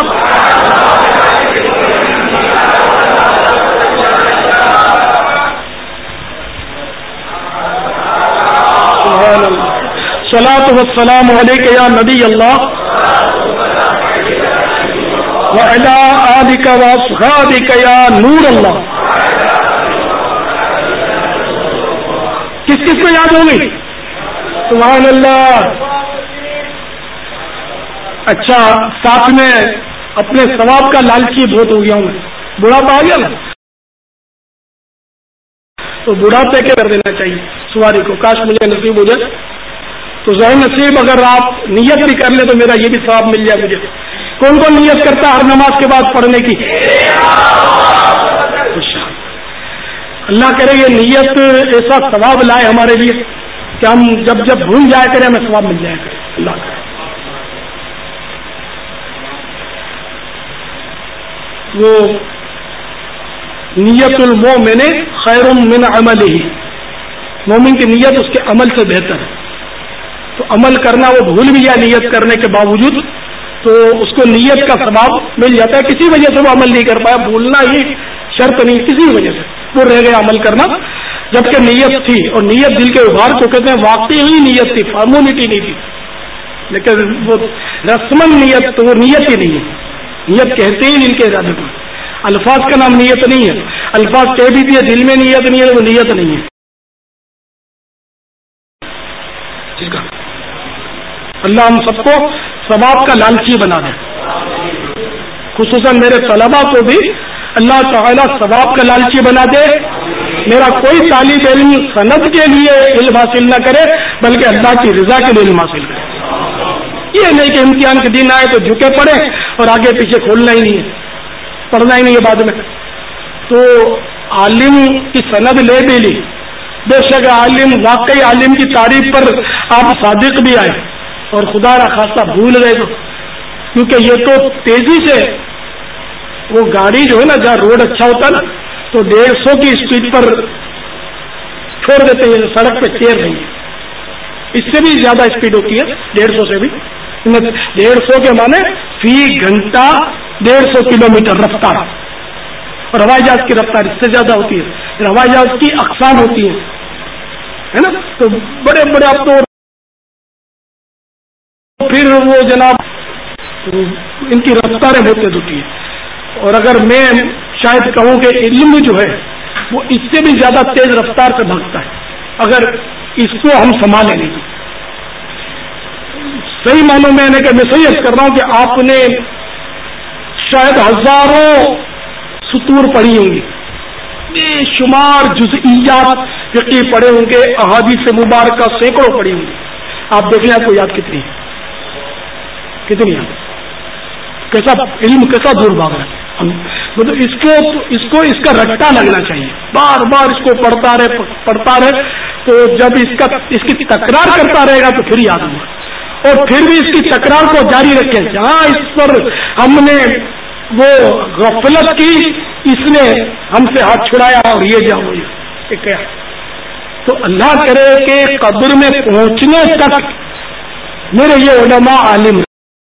الصلاۃ والسلام علیک یا نبی اللہ وعلی آلک واصحابک یا نور اللہ. کس کس کو یاد ہوگی؟ سبحان اللہ. اچھا ساتھ میں اپنے ثواب کا لالچی بہت ہو گیا ہوں. بڑھاپا آ گیا نا تو بڑھاپے کے کر دینا چاہیے سواری کو. کاش مجھے نصیب ہو جائے تو ظاہر نصیب اگر آپ نیت بھی کر لیں تو میرا یہ بھی ثواب مل جائے مجھے. کون کون نیت کرتا ہے ہر نماز کے بعد پڑھنے کی؟ اللہ کرے یہ نیت ایسا ثواب لائے ہمارے لیے کہ ہم جب جب بھول جایا کریں ہمیں ثواب مل جایا کرے. اللہ کرے. وہ نیت المومن خیر من عملہ، مومن کی نیت اس کے عمل سے بہتر ہے. تو عمل کرنا وہ بھول بھی یا نیت کرنے کے باوجود تو اس کو نیت کا ثواب مل جاتا ہے. کسی وجہ سے وہ عمل نہیں کر پایا، بھولنا ہی شرط نہیں، کسی وجہ سے وہ رہ گیا عمل کرنا جبکہ نیت تھی. اور نیت دل کے ابھار کو کہتے ہیں، واقعی ہی نیت تھی، فارمولٹی نہیں تھی. لیکن وہ رسمن نیت تو وہ نیت ہی نہیں ہے. نیت کہتے ہی دل کے ارادے کو. الفاظ کا نام نیت نہیں ہے. الفاظ کہہ بھی دیے دل میں نیت نہیں ہے وہ نیت نہیں ہے. اللہ ہم سب کو ثواب کا لالچی بنا دے، خصوصاً میرے طلباء کو بھی اللہ تعالیٰ ثواب کا لالچی بنا دے. میرا کوئی طالب علم سند کے لیے علم حاصل نہ کرے بلکہ اللہ کی رضا کے لیے علم حاصل کرے. یہ نہیں کہ امتحان کے دن آئے تو جھکے پڑے اور آگے پیچھے کھولنا ہی نہیں ہے، پڑھنا ہی نہیں ہے بعد میں. تو عالم کی سند لے بھی لی، بے شک عالم واقعی عالم کی تعریف پر آپ صادق بھی آئے اور خدا را خاصہ بھول گئے تو، کیونکہ یہ تو تیزی سے وہ گاڑی جو ہے نا جہاں روڈ اچھا ہوتا ہے نا تو ڈیڑھ سو کی اسپیڈ پر چھوڑ دیتے ہیں، سڑک پہ چیر رہی ہے. اس سے بھی زیادہ اسپیڈ ہوتی ہے، ڈیڑھ سو سے بھی. ڈیڑھ سو کے معنی فی گھنٹہ ڈیڑھ سو کلو میٹر رفتار. اور ہوائی جہاز کی رفتار اس سے زیادہ ہوتی ہے. ہوائی جہاز کی اقسام ہوتی ہے ہے نا. تو بڑے بڑے اب تو پھر وہ جناب ان کی رفتاریں بہت تیز ہوتی ہیں. اور اگر میں شاید کہوں کہ علم جو ہے وہ اس سے بھی زیادہ تیز رفتار سے بھاگتا ہے اگر اس کو ہم سنبھالیں نہیں. صحیح معنوں میں کہ میں صحیح عرض کر رہا ہوں کہ آپ نے شاید ہزاروں سطور پڑھی ہوں گی، بے شمار جزئیات فقہی پڑھے ہوں گے، احادیث مبارکہ سینکڑوں پڑھی ہوں گی. آپ دیکھ لیں آپ کو یاد کتنی ہے، کتنی ہے. कैसा इल्म कैसा दूर भाग रहा है। मतलब इसको इसको इसका रट्टा लगना चाहिए, बार बार इसको पढ़ता रहे पढ़ता रहे तो जब इसका इसकी तकरार करता रहेगा तो फिर याद होगा, और फिर भी इसकी तकरार को जारी रखे। जहां इस पर हमने वो गफलत की, इसने हमसे हाथ छुड़ाया और ये जाओ ये क्या। तो अल्लाह करे कि कब्र में पहुंचने तक मेरे ये उलमा आलिम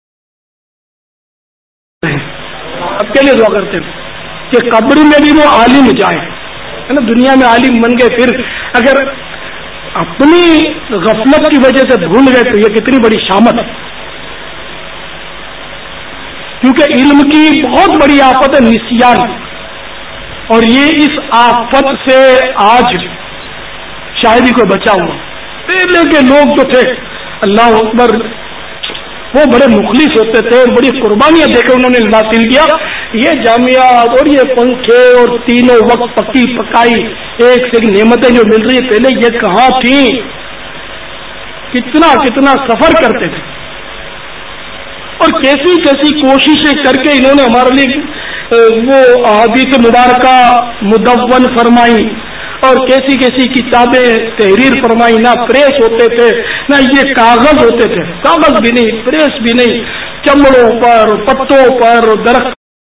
अब के लिए दुआ करते हैं कि कब्र में भी वो आलिम जाए, है ना। दुनिया में आलिम बन गए, फिर अगर अपनी गफलत की वजह से भूल गए तो ये कितनी बड़ी शामत है। क्योंकि इल्म की बहुत बड़ी आफत है निस्यान, और ये इस आफत से आज शायद ही कोई बचा हुआ। पहले के लोग जो थे अल्लाह अकबर, वो बड़े मुखलिस होते थे और बड़ी कुर्बानियां देकर उन्होंने हासिल किया। ये जामिया और ये पंखे और तीनों वक्त पक्की पकाई एक से एक नेमतें जो मिल रही है, पहले ये कहाँ थी। कितना कितना सफर करते थे और कैसी कैसी कोशिशें करके इन्होंने हमारे लिए वो अहादीस मुबारका मुदव्वन फरमाई और कैसी कैसी किताबें तहरीर फरमाई। ना प्रेस होते थे, ना ये कागज होते थे, कागज भी नहीं, प्रेस भी नहीं, चमड़ों पर, पत्तों पर, दरख्त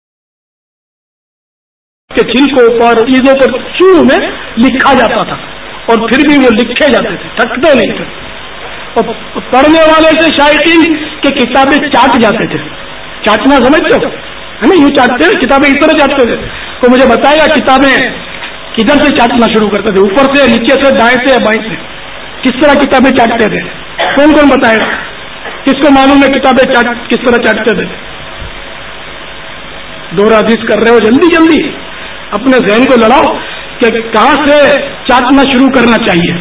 के छिलकों पर, चीजों पर चूह में लिखा जाता था और फिर भी वो लिखे जाते थे, थकते नहीं थे। और पढ़ने वाले से शायकीन के किताबें चाट जाते थे। चाटना समझते हो, है ना, यूं चाटते हैं किताबें, इस तरह चाटते थे। तो मुझे बताएगा किताबें किधर से चाटना शुरू करते थे, ऊपर से, नीचे से, दाएं से या बाएं से, किस तरह किताबें चाटते थे? कौन कौन बताएगा? किसको मालूम है किताबें चाट किस तरह चाटते थे? दोहरा हदीस कर रहे हो, जल्दी जल्दी अपने ज़हन को लड़ाओ कि कहां से चाटना शुरू करना चाहिए।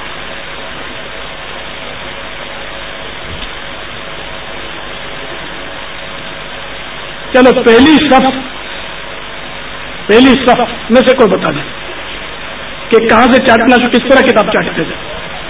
चलो पहली सफ पहली सफ में से कोई बता दे कि कहां से चाटना, किस तरह किताब चाटते थे?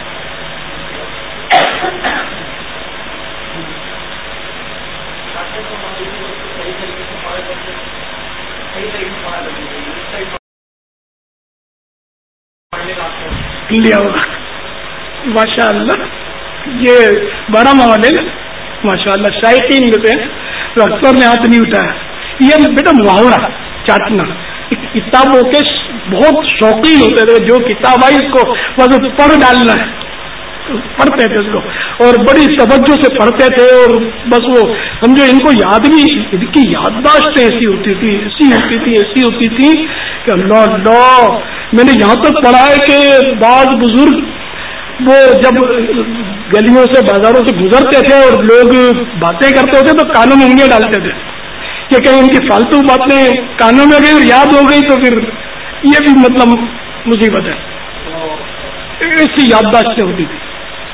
लिया होगा माशाअल्लाह, ये बड़ा माहौल है माशाअल्लाह। शायकीन में पे तो अक्सर ने हाथ नहीं उठाया। ये बेटा मुहावरा चाटना, किताबों के बहुत शौकीन होते थे, जो किताब आई इसको बस पढ़ डालना है, पढ़ते थे उसको और बड़ी तवज्जो से पढ़ते थे। और बस वो समझो इनको याद भी, इनकी याददाश्त ऐसी होती थी ऐसी होती थी ऐसी होती थी कि अल्लाह अल्लाह। मैंने यहाँ तक पढ़ा है कि बाज बुजुर्ग वो जब गलियों से बाजारों से गुजरते थे और लोग बातें करते होते तो कानों में उंगलियां डालते थे कि कहीं इनकी फालतू बातें कानों में गई और याद हो गई तो फिर ये भी मतलब मुसीबत है। ऐसी याददाश्तें होती थी।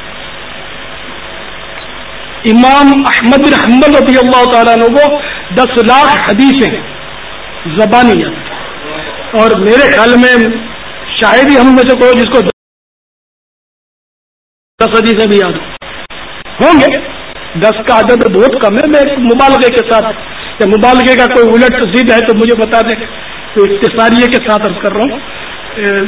इमाम अहमद बिन हंबल रज़ी अल्लाह तआला अन्हु को दस लाख हदीसें ज़बानी याद थी, और मेरे ख्याल में शायद ही हम में से कोई जिसको दस हदीसें भी याद होंगे। दस का आदत बहुत कम है। मैं मुबालगे के साथ, या मुबालगे का कोई उलट जिद है तो मुझे बता दें, तो इख्तिसारिये के साथ अर्ज कर रहा हूँ।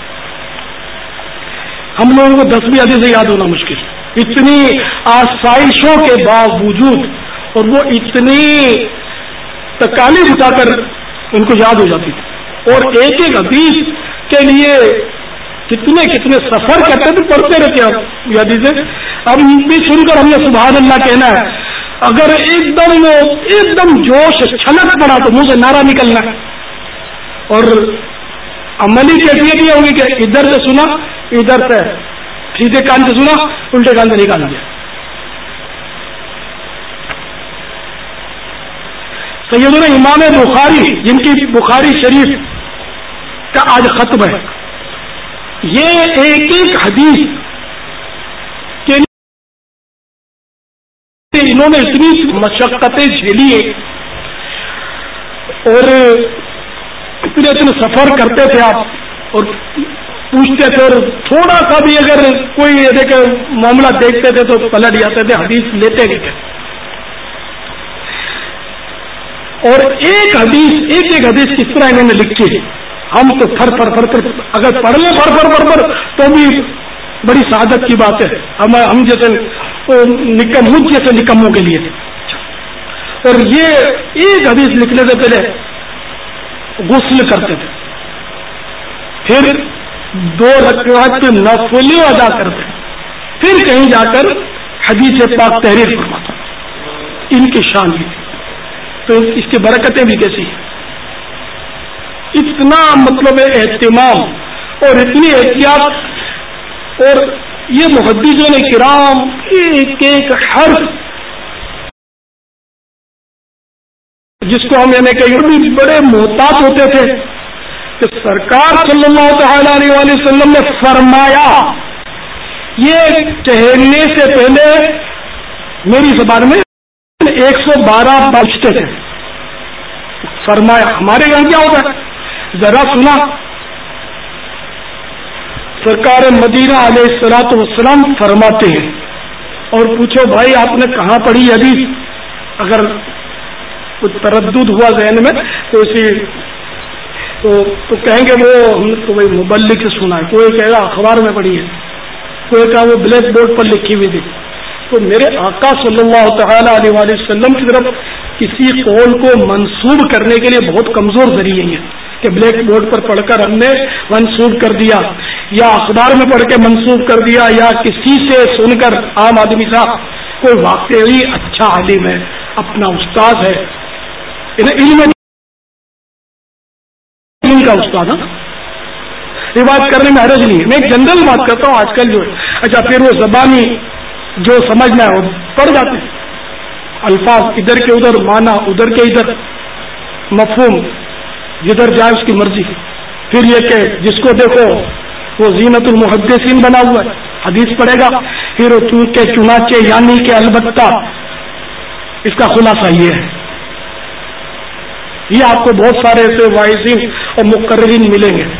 हम लोगों को दस भी हदीसें याद होना मुश्किल, इतनी आसाइशों के बावजूद, और वो इतनी तकालीफ उठाकर उनको याद हो जाती थी। और एक एक हदीस के लिए कितने कितने सफर करते थे, पढ़ते रहते आप हदीसें। अब भी सुनकर हमने सुभान अल्लाह कहना है, अगर एकदम एकदम जोश छलक पड़ा तो मुंह से नारा निकलना है। और अमली कैफियत ये होगी कि इधर से सुना, इधर से सीधे कान से सुना, उल्टे कान से निकाल दिया। सैयदना इमाम बुखारी, जिनकी बुखारी शरीफ का आज खत्म है, ये एक एक हदीस के लिए इन्होंने इतनी मशक्कतें झेली है और इतने इतने सफर करते थे आप, और पूछते थे, और थोड़ा सा भी अगर कोई देखे मामला देखते थे तो पलट जाते थे, हदीस लेते नहीं थे। اور ایک حدیث ایک ایک حدیث کس طرح انہوں نے لکھی ہے، ہم تو تھر تھر تھر کر اگر پڑھ لیں پڑھ پڑھ پڑھ پڑھ تو بھی بڑی سعادت کی بات ہے ہم ہم جیسے نکم مجھ جیسے نکموں کے لیے. اور یہ ایک حدیث لکھنے سے پہلے غسل کرتے تھے، پھر دو رکعت نفلی ادا کرتے، پھر کہیں جا کر حدیث پاک تحریر فرماتا. ان کی شان یہ تھی، تو اس کی برکتیں بھی کیسی ہیں. اتنا مطلب اہتمام اور اتنی احتیاط، اور یہ محدثین کرام ایک ایک حرف جس کو ہم یعنی کہ بڑے محتاط ہوتے تھے کہ سرکار صلی اللہ تعالی علیہ وسلم نے فرمایا، یہ کہنے سے پہلے میری زبان میں ایک سو بارہ بچتے تھے. فرمایا ہمارے یہاں کیا ہوتا ہے ذرا سنا. سرکار مدینہ علیہ الصلوۃ والسلام فرماتے ہیں، اور پوچھو بھائی آپ نے کہاں پڑھی حدیث؟ اگر کچھ تردد ہوا ذہن میں تو اسی تو, تو کہیں گے وہ ہم نے تو بھائی مبلغ سے سنا ہے، کوئی کہے گا اخبار میں پڑھی ہے، کوئی کہا وہ بلیک بورڈ پر لکھی ہوئی تھی. تو میرے آقا صلی اللہ تعالی علیہ وآلہ وسلم کی طرف کسی قول کو منسوب کرنے کے لیے بہت کمزور ذریعے ہیں کہ بلیک بورڈ پر پڑھ کر ہم نے منسوب کر دیا، یا اخبار میں پڑھ کے منسوب کر دیا، یا کسی سے سن کر عام آدمی تھا. کوئی واقعی اچھا عالم ہے، اپنا استاد ہے، علم کا استاد ہے، یہ بات کرنے میں حرج نہیں ہے. میں ایک جنرل بات کرتا ہوں آج کل جو ہے. اچھا پھر وہ زبانی جو سمجھنا ہے وہ پڑھ جاتے ہیں، الفاظ ادھر کے ادھر، معنی ادھر کے ادھر، مفہوم جدھر جائے اس کی مرضی. پھر یہ کہ جس کو دیکھو وہ زینت المحدثین بنا ہوا ہے، حدیث پڑھے گا، پھر چونکہ چنانچہ یعنی کہ البتہ. اس کا خلاصہ یہ ہے، یہ آپ کو بہت سارے ایسے واعظین اور مقررین ملیں گے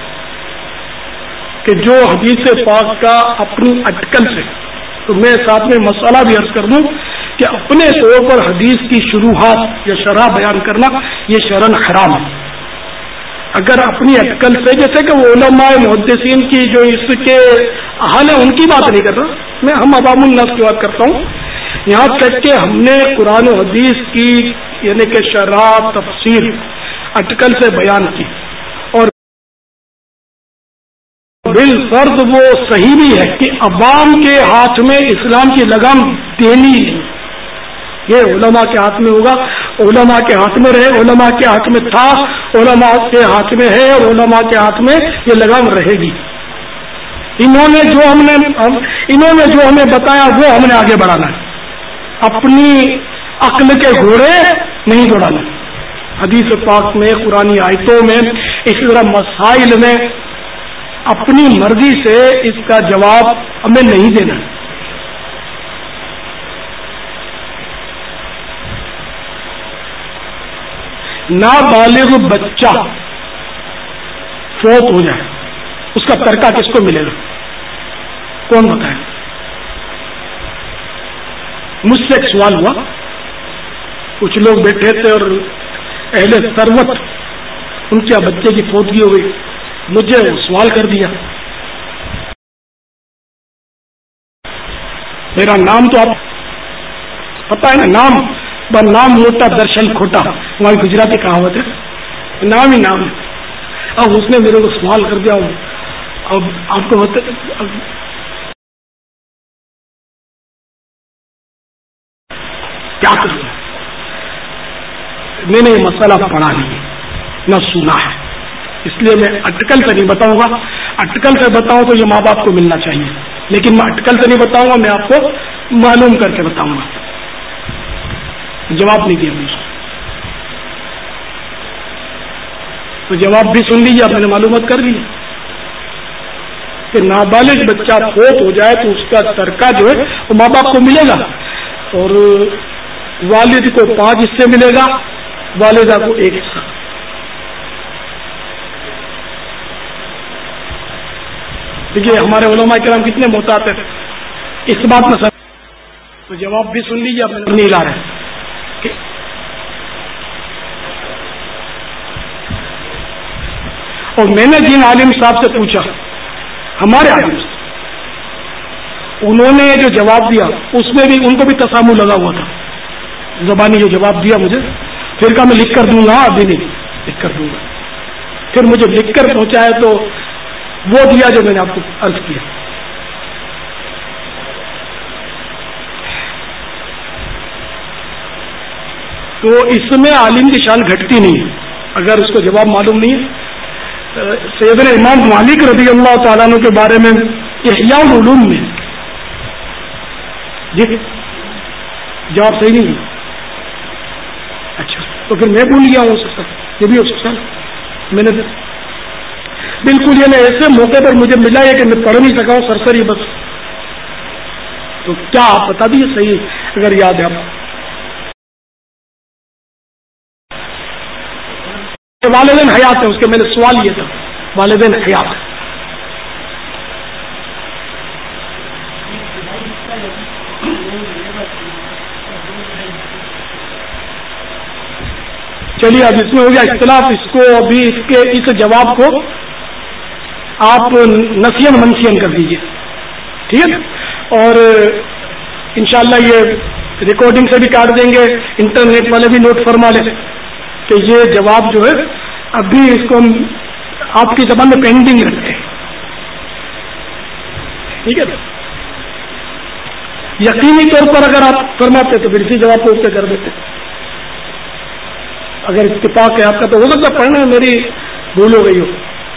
کہ جو حدیث پاک کا اپنی اٹکل سے. تو میں ساتھ میں مسئلہ بھی عرض کر دوں کہ اپنے طور پر حدیث کی شروحات یا شرح بیان کرنا یہ شرعاً حرام ہے. اگر اپنی اٹکل سے، جیسے کہ وہ علماء محدثین کی جو اس کے اہل ہیں ان کی بات نہیں کر رہا میں، ہم عوام الناس کی بات کرتا ہوں. یہاں تک کہ ہم نے قرآن و حدیث کی یعنی کہ شرح تفسیر اٹکل سے بیان کی، اور بالفرض وہ صحیح بھی ہے کہ عوام کے ہاتھ میں اسلام کی لگام دینی نہیں، یہ علماء کے ہاتھ میں ہوگا، علماء کے ہاتھ میں رہے، علماء کے ہاتھ میں تھا، علماء کے ہاتھ میں ہے، اور علماء کے ہاتھ میں یہ لگام رہے گی. انہوں نے جو ہم نے انہوں نے جو ہمیں بتایا وہ ہم نے آگے بڑھانا ہے، اپنی عقل کے گھوڑے نہیں دوڑانا. حدیث پاک میں، قرآنی آیتوں میں، اسی طرح مسائل میں اپنی مرضی سے اس کا جواب ہمیں نہیں دینا. نابالغ بچہ فوت ہو جائے اس کا ترکہ کس کو ملے گا؟ کون بتائے؟ مجھ سے ایک سوال ہوا، کچھ لوگ بیٹھے تھے اور اہل ثروت ان کے بچے کی فوتگی ہو گئی، مجھے سوال کر دیا. میرا نام تو آپ پتا ہے نا، نام ب نام موٹا درشن کھوٹا، ہماری گجراتی کہاوت ہے، نام ہی نام ہے. اب اس نے میرے کو سوال کر دیا، اب آپ کو بتا کیا کروں؟ میں نے یہ مسئلہ پڑھا نہیں نہ سنا ہے، اس لیے میں اٹکل سے نہیں بتاؤں گا. اٹکل سے بتاؤں تو یہ ماں باپ کو ملنا چاہیے، لیکن میں اٹکل سے نہیں بتاؤں گا، میں آپ کو معلوم کر کے بتاؤں گا. جواب نہیں دیا مجھے تو جواب بھی سن لیجیے، آپ نے معلومات کر لی کہ نابالغ بچہ فوت ہو جائے تو اس کا ترکہ جو ہے وہ ماں باپ کو ملے گا، اور والد کو پانچ حصے ملے گا، والدہ کو ایک حصہ. دیکھیے ہمارے علماء کرام کتنے محتاط ہیں اس بات میں. سر تو جواب بھی سن لیجیے، آپ نہیں لا رہے اور میں نے جن عالم صاحب سے پوچھا، ہمارے عالم سے، انہوں نے جو جواب دیا اس میں بھی ان کو بھی تسامح لگا ہوا تھا، زبانی جو جواب دیا مجھے، پھر کہا میں لکھ کر دوں گا، ابھی نہیں لکھ کر دوں گا، پھر مجھے لکھ کر پہنچایا تو وہ دیا جو میں نے آپ کو عرض کیا۔ تو اس میں عالم کی شان گھٹتی نہیں ہے اگر اس کو جواب معلوم نہیں ہے۔ سیدنا امام مالک رضی اللہ تعالیٰ عنہ کے بارے میں احیاء العلوم میں، جی جواب صحیح نہیں ہے، اچھا تو پھر میں بھول گیا ہوں، ہو سکتا یہ بھی ہو سکتا ہے، میں نے بالکل یہ نہیں، ایسے موقع پر مجھے ملا ہے کہ میں پڑھ نہیں سکا ہوں سرسری بس، تو کیا آپ بتا دیجیے صحیح اگر یاد ہے آپ۔ والدین حیات ہے، اس کے میں نے سوال یہ تھا والدین حیات۔ چلیے اب اس میں ہو گیا اختلاف، اس کو ابھی اس کے اس جواب کو آپ نسین منسین کر دیجیے، ٹھیک ہے، اور انشاءاللہ یہ ریکارڈنگ سے بھی کاٹ دیں گے، انٹرنیٹ والے بھی نوٹ فرما لیں کہ یہ جواب جو ہے ابھی اس کو ہم آپ کی زبان میں پینڈنگ رکھتے ہیں، ٹھیک ہے، یقینی طور پر اگر آپ فرماتے تو پھر اسی جواب کو اس پہ کر دیتے، اگر اتفاق ہے آپ کا تو ہو سکتا پڑھنا میری بھول ہو گئی ہو۔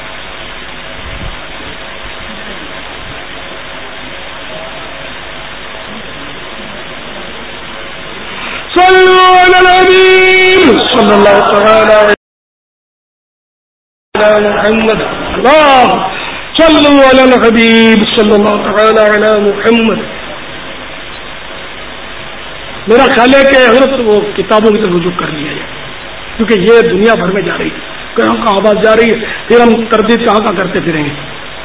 صلوا علی النبی صلی اللہ تعالی محمد، اللہ صلوا علی الحبیب صلی اللہ تعالی علی محمد۔ میرا خیال ہے کہ حضرت وہ کتابوں کی طرف رجوع کر لیا جائے، کیونکہ یہ دنیا بھر میں جا رہی ہے، کہاں کہاں آواز جا رہی ہے، پھر ہم تردید کہاں کہاں کرتے پھریں گے۔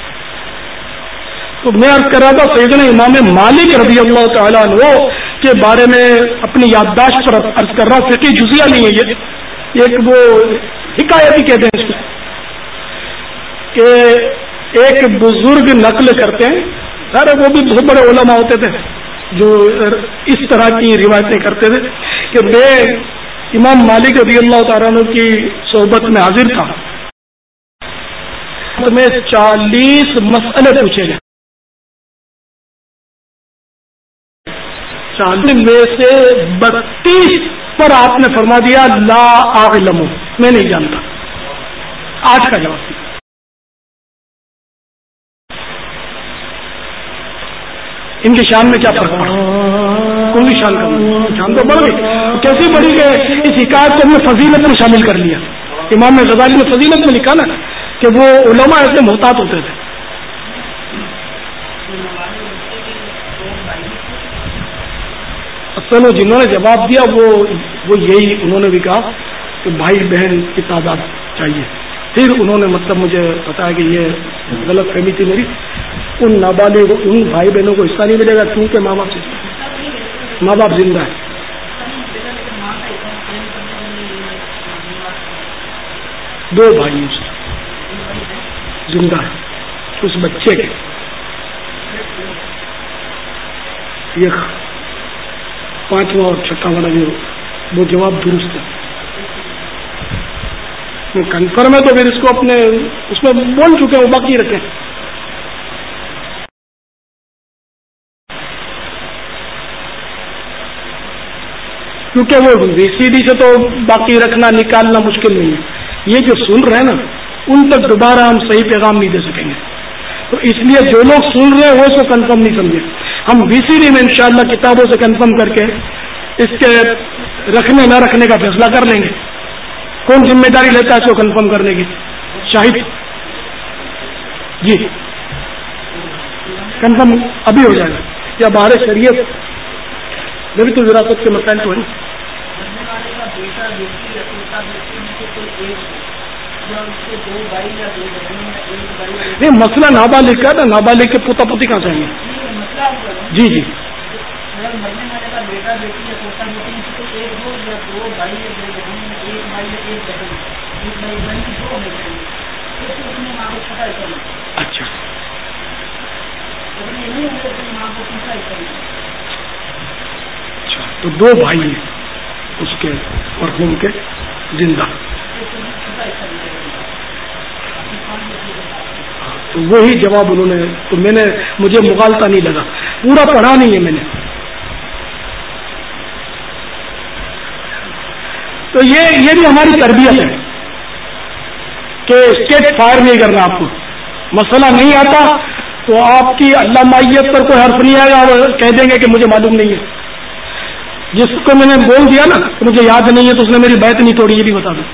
تو میں عرض کر رہا تھا سیدنا امام مالک رضی اللہ تعالیٰ عنہ کے بارے میں اپنی یادداشت پر عرض کر رہا ہوں، فقہی جزیہ نہیں ہے یہ، ایک وہ حکایت ہی کہتے ہیں اس کو، کہ ایک بزرگ نقل کرتے ہیں، سارے وہ بھی بہت بڑے علماء ہوتے تھے جو اس طرح کی روایتیں کرتے تھے، کہ میں امام مالک رضی اللہ تعالیٰ عنہ کی صحبت میں حاضر تھا، میں چالیس مسئلے پوچھے گئے، چالیس میں سے بتیس پر آپ نے فرما دیا لا اعلم، میں نہیں جانتا، آٹھ کا جواب دیا۔ ان کی شان میں کیا فرق پڑا؟ کون سی شان کا شان تو بڑھ گئی، کیسی بڑی کہ اس حکایت کو ہم نے فضیلت میں شامل کر لیا۔ امام غزالی نے فضیلت میں لکھا نا کہ وہ علماء ایسے محتاط ہوتے تھے۔ اصل جنہوں نے جواب دیا وہ وہ یہی انہوں نے بھی کہا کہ بھائی بہن کی تعداد چاہیے، پھر انہوں نے مطلب مجھے بتایا کہ یہ غلط فہمی تھی میری، ان نابالغ ان بھائی بہنوں کو حصہ نہیں ملے گا کیونکہ ماں باپ سے ماں باپ زندہ ہے، دو بھائی زندہ ہے اس بچے کے، یہ پانچواں اور چھٹا والا جو وہ جواب درست ہے، کنفرم ہے تو پھر اس کو اپنے اس میں بول چکے ہیں، وہ باقی رکھیں۔ کیونکہ وہ وی سی ڈی سے تو باقی رکھنا نکالنا مشکل نہیں ہے، یہ جو سن رہے ہیں نا ان تک دوبارہ ہم صحیح پیغام نہیں دے سکیں گے، تو اس لیے جو لوگ سن رہے ہیں وہ اس کو کنفرم نہیں سمجھے، ہم وی سی ڈی میں انشاءاللہ کتابوں سے کنفرم کر کے اس کے رکھنے نہ رکھنے کا فیصلہ کر لیں گے، کون ذمہ داری لیتا ہے اس کو کنفرم کرنے کی؟ شاہد جی کنفرم ابھی ہو جائے گا، یا باہر شریعت میں بھی تو وراثت کے مسائل تو ہیں۔ نہیں مسئلہ نابالغ کا نا، نابالغ کے پوتا پوتی کہاں سے آئیں گے؟ جی جی اچھا اچھا تو دو بھائی ہیں اس کے مرحوم کے زندہ، تو وہی جواب انہوں نے، تو میں نے مجھے مغالطہ نہیں لگا، پورا پڑھا نہیں ہے میں نے. تو یہ یہ بھی ہماری تربیت ہے کہ اسٹیٹ فائر نہیں کرنا. آپ کو مسئلہ نہیں آتا تو آپ کی اللہ مائیت پر کوئی حرف نہیں آئے گا، آپ کہہ دیں گے کہ مجھے معلوم نہیں ہے. جس کو میں نے بول دیا نا کہ مجھے یاد نہیں ہے تو اس نے میری بیعت نہیں توڑی، یہ بھی بتا دوں.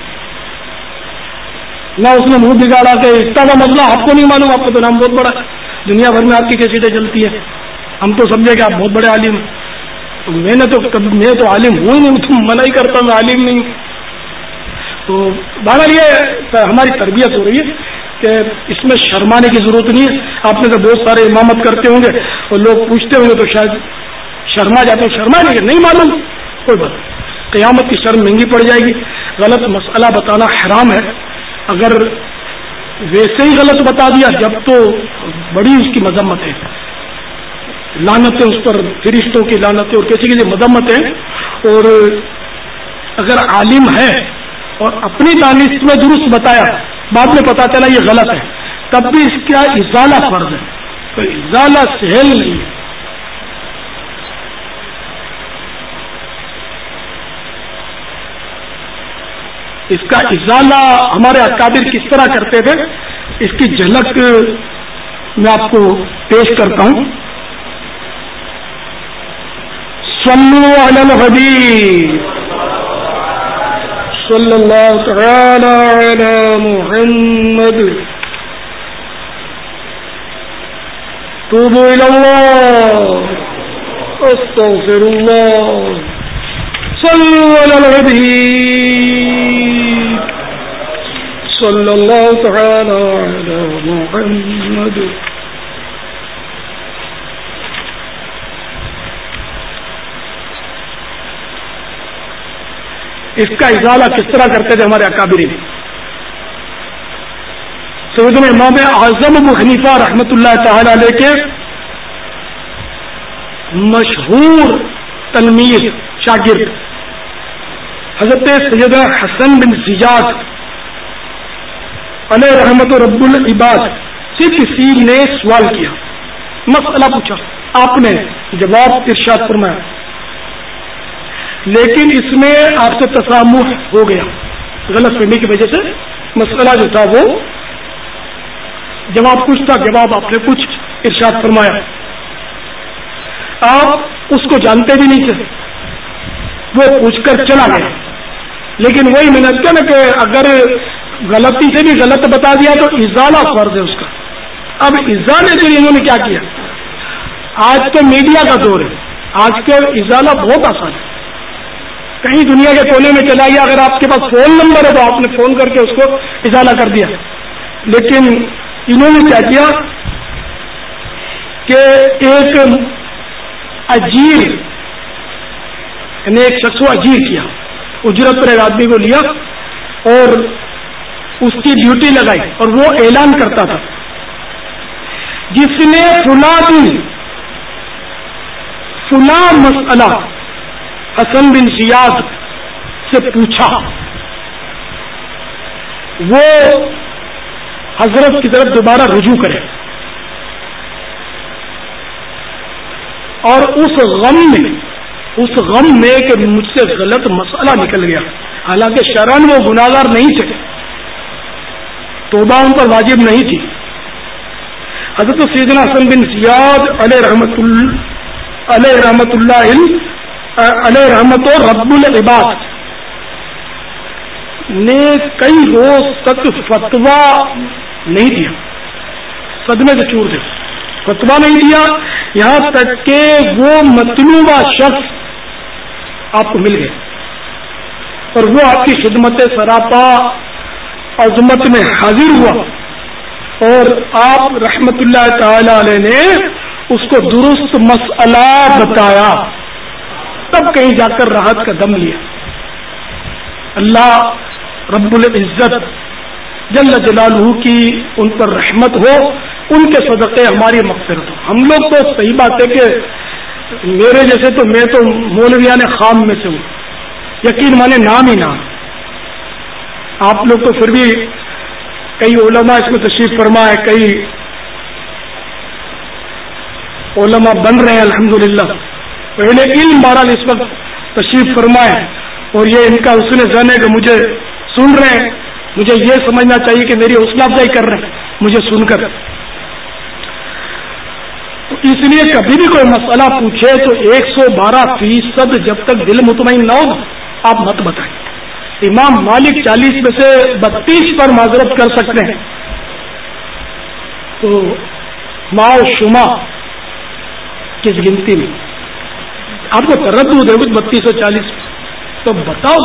نہ اس نے منہ بگاڑا کہ اتنا کا مسئلہ آپ کو نہیں معلوم، آپ کو تو نام بہت بڑا ہے، دنیا بھر میں آپ کی کیسٹیں چلتی ہے، ہم تو سمجھے کہ آپ بہت بڑے عالم ہیں. میں نے تو میں تو عالم ہوں ہی نہیں، تم منع ہی کرتا میں عالم نہیں. تو بہرحال یہ ہماری تربیت ہو رہی ہے کہ اس میں شرمانے کی ضرورت نہیں ہے. آپ نے تو بہت سارے امامت کرتے ہوں گے اور لوگ پوچھتے ہوں گے تو شاید شرما جاتے ہیں. شرما نہیں نہیں معلوم کوئی بات، قیامت کی شرم مہنگی پڑ جائے گی. غلط مسئلہ بتانا حرام ہے، اگر ویسے ہی غلط بتا دیا جب تو بڑی اس کی مذمت ہے، لعنتیں اس پر، فرشتوں کی لعنتیں اور کسی کی مذمت ہے. اور اگر عالم ہے اور اپنی دانش میں درست بتایا، بعد میں پتا چلا یہ غلط ہے، تب بھی اس کا ازالہ فرض ہے، تو ازالہ سہل نہیں ہے. اس کا ازالہ ہمارے اکابر کس طرح کرتے تھے، اس کی جھلک میں آپ کو پیش کرتا ہوں. صلو علی الحبیب صلی اللہ تعالی علی محمد. توبوا الی اللہ استغفر اللہ. صلو علی الحبیب صلی اللہ تعالی علی محمد. اس کا ازالہ کس طرح کرتے تھے ہمارے اکابرین؟ سیدنا امام اعظم ابو حنیفہ رحمۃ اللہ تعالی علیہ کے مشہور تلمیذ شاگرد حضرت سیدنا حسن بن زیاد علیہ رحمت رب العباد سے کسی نے سوال کیا، مسئلہ پوچھا، آپ نے جواب ارشاد فرمایا، لیکن اس میں آپ سے تسامح ہو گیا، غلط فہمی کی وجہ سے مسئلہ جو تھا وہ جواب کچھ تھا، جواب آپ نے کچھ ارشاد فرمایا. آپ اس کو جانتے بھی نہیں تھے، وہ پوچھ کر چلا گیا. لیکن وہی میں نے کہا نا کہ اگر غلطی سے بھی غلط بتا دیا تو ازالہ فرض ہے اس کا. اب ازالے کے لیے انہوں نے کیا کیا؟ آج تو میڈیا کا دور ہے، آج کے ازالہ بہت آسان ہے، کہیں دنیا کے کونے میں چلا گیا، اگر آپ کے پاس فون نمبر ہے تو آپ نے فون کر کے اس کو ازالہ کر دیا. لیکن انہوں نے کیا کیا کہ ایک اجیر، یعنی ایک شخص کو اجیر کیا، اجرت پر ایک آدمی کو لیا اور اس کی ڈیوٹی لگائی، اور وہ اعلان کرتا تھا جس نے فلاں دن فلاں مسئلہ حسن بن زیاد سے پوچھا، وہ حضرت کی طرف دوبارہ رجوع کرے. اور اس غم میں اس غم میں کہ مجھ سے غلط مسئلہ نکل گیا، حالانکہ شرعاً وہ گناہگار نہیں تھے، توبہ ان پر واجب نہیں تھی. حضرت سیدنا حسن بن زیاد علیہ رحمت اللہ علیہ رحمت اللہ علیہ رحمت و رب العباد نے کئی روز تک فتویٰ نہیں دیا، صدمے سے چور تھے، فتویٰ نہیں دیا، یہاں تک کہ وہ مطلوبہ شخص آپ کو مل گئے اور وہ آپ کی خدمت سراپا عظمت میں حاضر ہوا، اور آپ رحمت اللہ تعالی علیہ نے اس کو درست مسئلہ بتایا، تب کہیں جا کر راحت کا دم لیا. اللہ رب العزت جل جلالہ کی ان پر رحمت ہو، ان کے صدقے ہماری مغفرت ہو. ہم لوگ تو صحیح بات ہے کہ میرے جیسے تو میں تو مولویان خام میں سے ہوں، یقین مانے نام ہی نام. آپ لوگ تو پھر بھی کئی علماء اس میں تشریف فرما ہے، کئی علماء بن رہے ہیں الحمدللہ. پہلے علم بہرحال اس وقت تشریف فرما ہے، اور یہ ان کا حسن ذہن ہے کہ مجھے سن رہے ہیں. مجھے یہ سمجھنا چاہیے کہ میری حوصلہ افزائی کر رہے ہیں مجھے سن کر. تو اس لیے کبھی بھی کوئی مسئلہ پوچھے تو ایک سو بارہ فیصد جب تک دل مطمئن نہ ہو آپ مت بتائیں. امام مالک چالیس میں سے بتیس پر معذرت کر سکتے ہیں، تو ماں و شما کس گنتی میں آپ کو تردد ہے کچھ بتیس اور چالیس تو بتاؤ.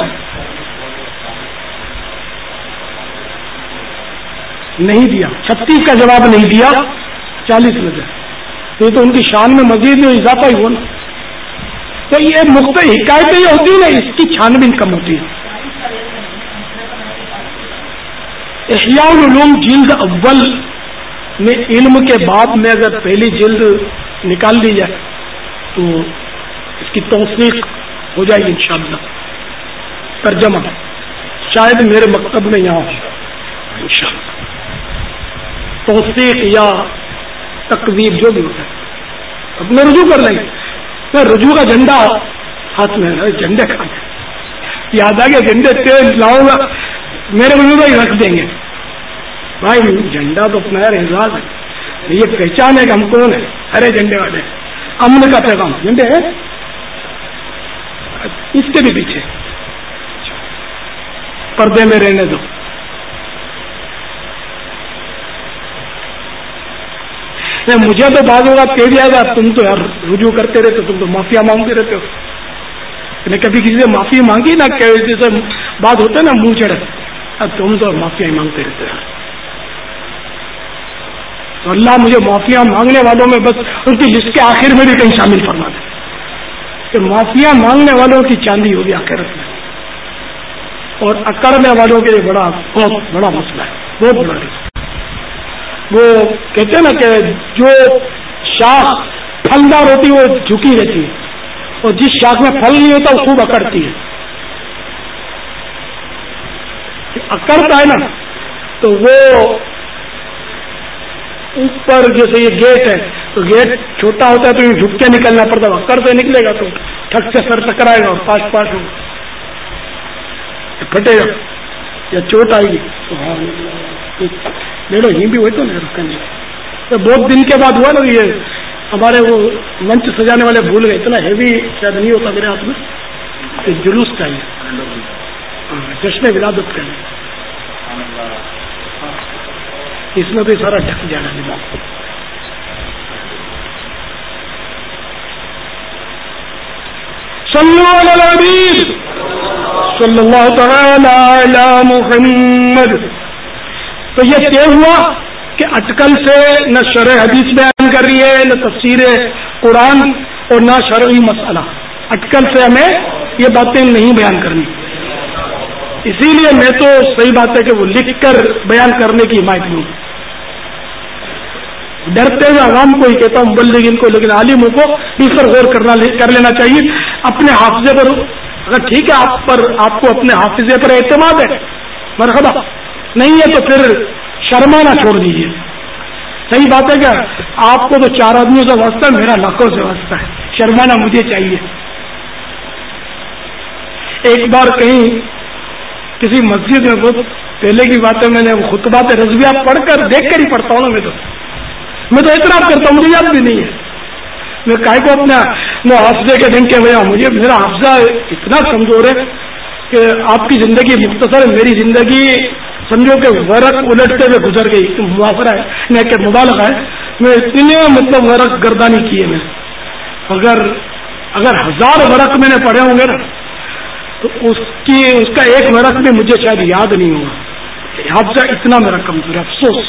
نہیں دیا، چھتیس کا جواب نہیں دیا، چالیس میں سے. یہ تو ان کی شان میں مزید میں اضافہ ہی ہوا نا. تو یہ مختلف حکایتیں یہ ہوتی ہیں نا، اس کی چھان بین کم ہوتی ہے. احیاء العلوم جلد اول میں علم کے باب میں اگر پہلی جلد نکال لی جائے تو اس کی توثیق ہو جائے گی انشاءاللہ. ترجمہ شاید میرے مکتب میں یہاں ہو انشاءاللہ. توثیق یا تقویب جو بھی ہوتا ہے اب میں رجوع کر لیں گے. میں رجوع کا جھنڈا ہاتھ میں جھنڈے کا یاد آ گیا، جھنڈے تیز لاؤں گا میرے رجوع کا ہی رکھ دیں گے. بھائی جھنڈا تو اپنا اعزاز ہے، یہ پہچان ہے کہ ہم کون ہیں. ہرے جھنڈے والے امن کا پیغام جھنڈے ہے اس کے بھی پیچھے پردے میں رہنے دو. مجھے تو بعض اوقات کہہ دیا گا تم تو یار رجوع کرتے رہتے، تم تو معافیا مانگتے رہتے ہو. میں کبھی کسی سے معافی مانگی نہ کہ جیسے بات ہوتا ہے نا منہ چڑھے، اب تم تو معافیا ہی مانگتے رہتے ہو. تو اللہ مجھے معافیا مانگنے والوں میں بس ان کی لسٹ کے آخر میں بھی کہیں شامل فرما دے کہ معافیا مانگنے والوں کی چاندی ہوگی آخرت میں، اور اکڑنے والوں کے لیے بڑا بہت بڑا مسئلہ ہے، بہت بڑا رسک. وہ کہتے ہیں نا کہ جو شاخ پھلدار ہوتی ہے وہ جھکی رہتی ہے، اور جس شاخ میں پھل نہیں ہوتا وہ خوب اکڑتی ہے. اکڑتا ہے نا تو وہ اوپر جیسے یہ گیٹ ہے تو گیٹ چھوٹا ہوتا ہے تو یہ جھک کے نکلنا پڑتا ہے، اکڑ سے نکلے گا تو ٹھک سے سر ٹکرائے گا اور پاس پاس ہوگا پھٹے گا یا چوٹ آئے گی. میرے ہی بھی ہوئے تو نہیں رکھنے تو بہت دن کے بعد ہوا نا. یہ ہمارے وہ منچ سجانے والے بھول گئے، اتنا ہیوی شاید نہیں ہوتا میرے ہاتھ میں. کہ جلوس چاہیے، جشن ولادت کا اس میں بھی سارا ڈھک جانا دماغ. صلو علی النبی صلی اللہ تعالی علی محمد. تو یہ طے ہوا کہ اٹکل سے نہ شرح حدیث بیان کر رہی ہے، نہ تفسیر قرآن، اور نہ شرعی مسئلہ. اٹکل سے ہمیں یہ باتیں نہیں بیان کرنی. اسی لیے میں تو صحیح بات ہے کہ وہ لکھ کر بیان کرنے کی حمایت ہوں. ڈرتے ہوئے عوام کو ہی کہتا ہوں، مبلغین کو، لیکن عالموں کو اس پر غور کرنا کر لینا چاہیے. اپنے حافظے پر اگر ٹھیک ہے آپ پر آپ کو اپنے حافظے پر اعتماد ہے مرحبا، نہیں ہے تو پھر شرمانا چھوڑ دیجیے. صحیح بات ہے کیا؟ آپ کو تو چار آدمیوں سے واسطہ ہے، میرا لاکھوں سے واسطہ ہے، شرمانا مجھے چاہیے. ایک بار کہیں کسی مسجد میں، بہت پہلے کی بات ہے، میں نے خطبات رضویہ پڑھ کر دیکھ کر ہی پڑھتا ہوں نا، میں تو میں تو اعتراف کرتا ہوں، مجھے یاد بھی نہیں ہے. میں کاہے کو اپنا وہ حافظے کے دن کے بجا مجھے میرا حافظہ اتنا کمزور ہے کہ آپ کی زندگی مختصر ہے، میری زندگی سمجھو کہ ورق الٹتے ہوئے گزر گئی. موافرہ ہے نہ کہ مبالغہ ہے، میں اتنے مطلب ورق گردانی کیے میں. اگر اگر ہزار ورق میں نے پڑھے ہوں گے نا تو اس کی اس کا ایک ورق بھی مجھے شاید یاد نہیں ہوگا. حافظہ اتنا میرا کمزور ہے، افسوس.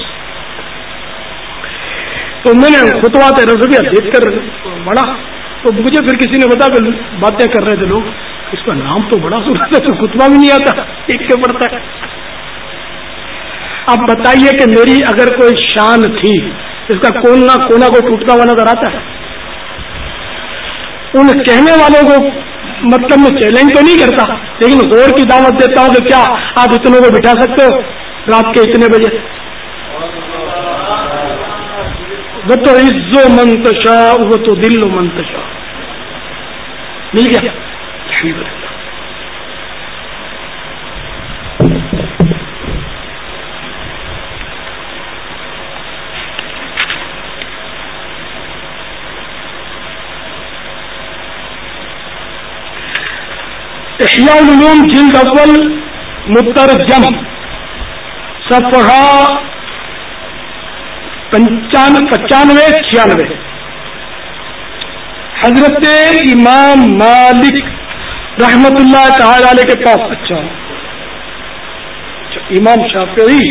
تو میں نے خطبات رضویہ دیکھ کر پڑھا تو مجھے پھر کسی نے بتا کہ باتیں کر رہے تھے لوگ، اس کا نام تو بڑا سنا تھا، تو خطبہ بھی نہیں آتا، ایک کے پڑھتا ہے. اب بتائیے کہ میری اگر کوئی شان تھی، اس کا کونا کونا کو ٹوٹتا ہوا نظر آتا ہے؟ ان کہنے والوں کو مطلب میں چیلنج تو نہیں کرتا، لیکن غور کی دعوت دیتا ہوں کہ کیا آپ اتنوں کو بٹھا سکتے ہو رات کے اتنے بجے؟ وہ تو عز و منتشا، وہ تو دل و منتشا مل گیا. احیاء العلوم جلد اول مترجم صفحہ پچانوے چھیانوے. حضرت امام مالک رحمت اللہ تعالی علیہ کے پاس، اچھا امام شافعی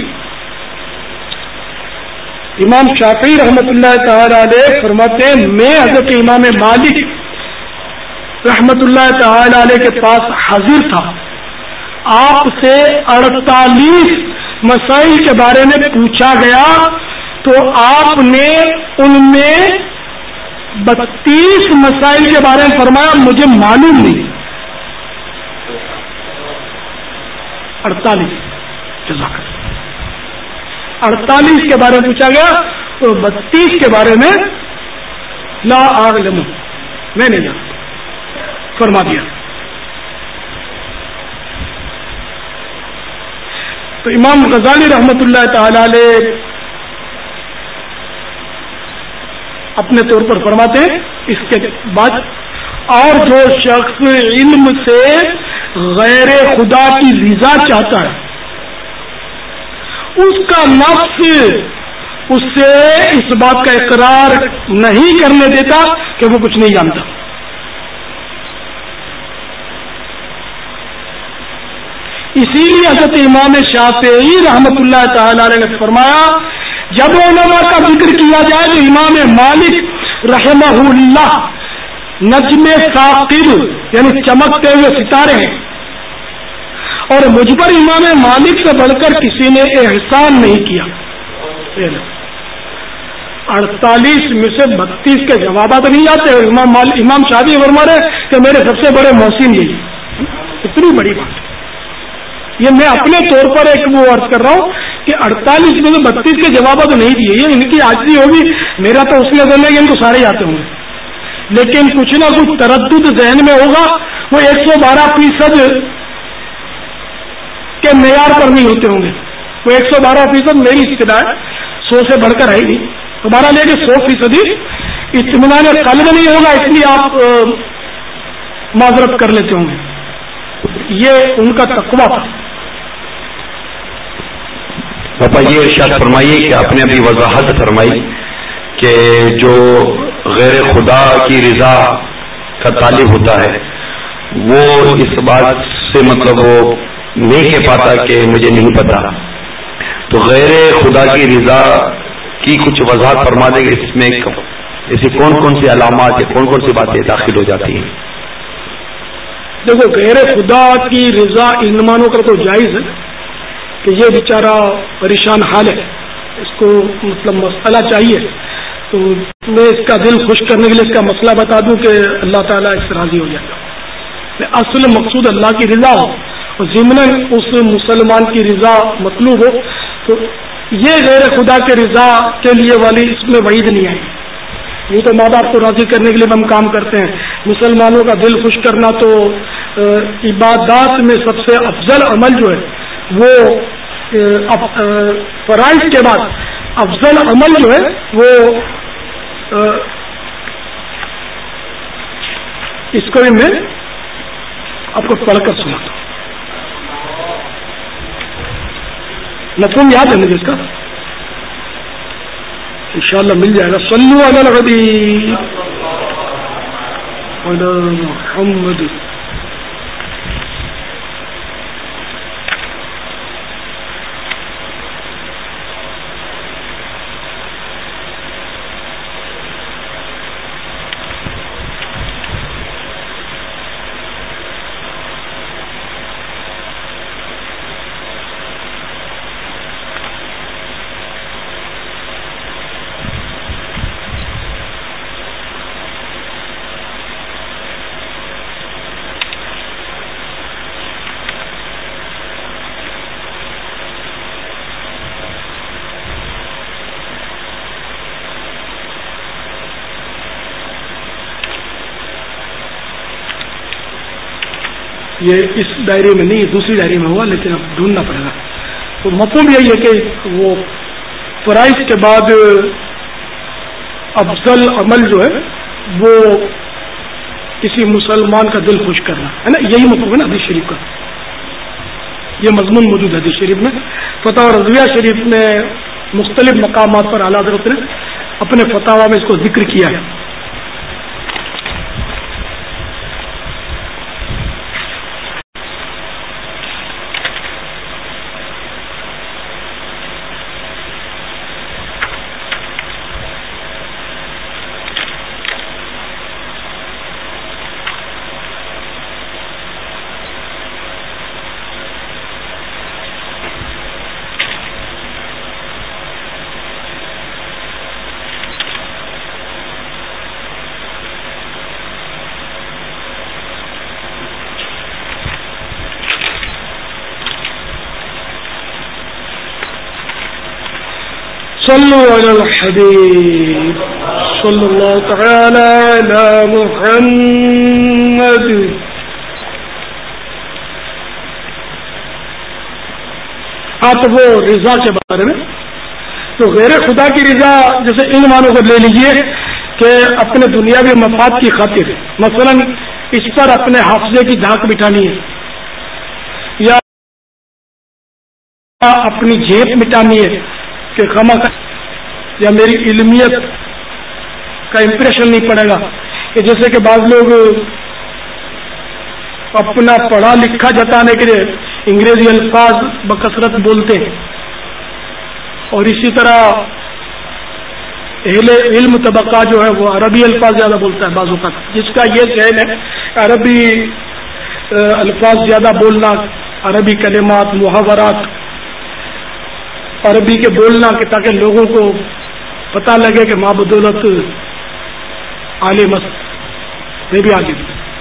امام شافعی رحمت اللہ تعالی علیہ فرماتے ہیں میں حضرت امام مالک رحمت اللہ تعالی علیہ کے پاس حاضر تھا، آپ سے اڑتالیس مسائل کے بارے میں پوچھا گیا تو آپ نے ان میں بتیس مسائل کے بارے میں فرمایا مجھے معلوم نہیں. اڑتالیس اڑتالیس کے بارے میں پوچھا گیا تو بتیس کے بارے میں لا اعلم، میں نہیں جانتا فرما دیا. تو امام غزالی رحمت اللہ تعالی علیہ اپنے طور پر فرماتے ہیں اس کے بعد، اور جو شخص علم سے غیر خدا کی رضا چاہتا ہے اس کا نفس اس سے اس بات کا اقرار نہیں کرنے دیتا کہ وہ کچھ نہیں جانتا. اسی لیے حضرت امام شافعی رحمت اللہ تعالی علیہ نے فرمایا جب علماء کا ذکر کیا جائے تو امام مالک رحمہ اللہ نجم ثاقب یعنی چمکتے ہوئے ستارے ہیں، اور مجھ پر امام مالک سے بڑھ کر کسی نے احسان نہیں کیا. اڑتالیس میں سے بتیس کے جوابات نہیں آتے. امام امام شافعی فرما رہے کہ میرے سب سے بڑے محسن یہی، اتنی بڑی بات. یہ میں اپنے طور پر ایک وہ عرض کر رہا ہوں کہ اڑتالیس میں سے بتیس کے جوابات نہیں دیے، یہ ان کی عاجزی ہوگی. میرا تو اس لیے دل ہے کہ ان کو سارے آتے ہوں گے، لیکن کچھ نہ کچھ تردد ذہن میں ہوگا. وہ ایک سو بارہ فیصد کے معیار پر نہیں ہوتے ہوں گے. وہ ایک سو بارہ فیصد میری اطلاع ہے، سو سے بڑھ کر آئے گی. ہمارا لے کے سو فیصد ہی اطمینان قلب نہیں ہوگا، اس لیے آپ معذرت کر لیتے ہوں گے. یہ ان کا تقویٰ تھا. باپا یہ ارشاد فرمائیے کہ آپ نے ابھی وضاحت فرمائی کہ جو غیر خدا کی رضا کا طالب ہوتا ہے وہ اس بات سے مطلب وہ نہیں کہہ پاتا کہ مجھے نہیں پتا. تو غیر خدا کی رضا کی کچھ وضاحت فرما دیں گے، اس میں ایسی کون کون سی علامات یا کون کون سی باتیں داخل ہو جاتی ہیں؟ دیکھو غیر خدا کی رضا ان مانوں کا تو جائز ہے کہ یہ بیچارہ پریشان حال ہے، اس کو مطلب مسئلہ چاہیے. تو میں اس کا دل خوش کرنے کے لیے اس کا مسئلہ بتا دوں کہ اللہ تعالیٰ اس سے راضی ہو جائے گا. اصل مقصود اللہ کی رضا ہو اور ضمن اس مسلمان کی رضا مطلوب ہو، تو یہ غیر خدا کے رضا کے لیے والی اس میں وعید نہیں آئی. یہ تو ماں باپ کو راضی کرنے کے لیے ہم کام کرتے ہیں. مسلمانوں کا دل خوش کرنا تو عبادات میں سب سے افضل عمل جو ہے وہ فرائض کے بعد افضل عمل جو ہے وہ اس کو میں آپ کو پڑھ کر سناتا ہوں. مفہوم یاد ہے مجھے اس کا، انشاءاللہ مل جائے گا. صلو علی الحبیب علی محمد. یہ اس دائرے میں نہیں، دوسری دائرے میں ہوا، لیکن اب ڈھونڈنا پڑے گا. تو مفہوم یہی ہے کہ وہ فرائض کے بعد افضل عمل جو ہے وہ کسی مسلمان کا دل خوش کرنا ہے نا، یہی مفہوم ہے نا حدیث شریف کا. یہ مضمون موجود ہے حدیث شریف میں. فتح رضویہ شریف میں مختلف مقامات پر اعلیٰ حضرت نے اپنے فتاوا میں اس کو ذکر کیا ہے. صلوا علی الحبیب صلی اللہ تعالی علی محمد. ہاں تو وہ رضا کے بارے میں، تو غیر خدا کی رضا جیسے ان معنوں کو لے لیجئے کہ اپنے دنیاوی مفاد کی خاطر مثلا اس پر اپنے حافظے کی دھاک بٹھانی ہے یا اپنی جیب مٹانی ہے کہ خما یا میری علمیت کا امپریشن نہیں پڑے گا. کہ جیسے کہ بعض لوگ اپنا پڑھا لکھا جتانے کے لیے انگریزی الفاظ بکثرت بولتے ہیں، اور اسی طرح اہل علم طبقہ جو ہے وہ عربی الفاظ زیادہ بولتا ہے بعض اوقات، جس کا یہ ذہن ہے عربی الفاظ زیادہ بولنا، عربی کلمات محاورات عربی کے بولنا کہ تاکہ لوگوں کو پتہ لگے کہ ماں بدولت عالم میں بھی آگے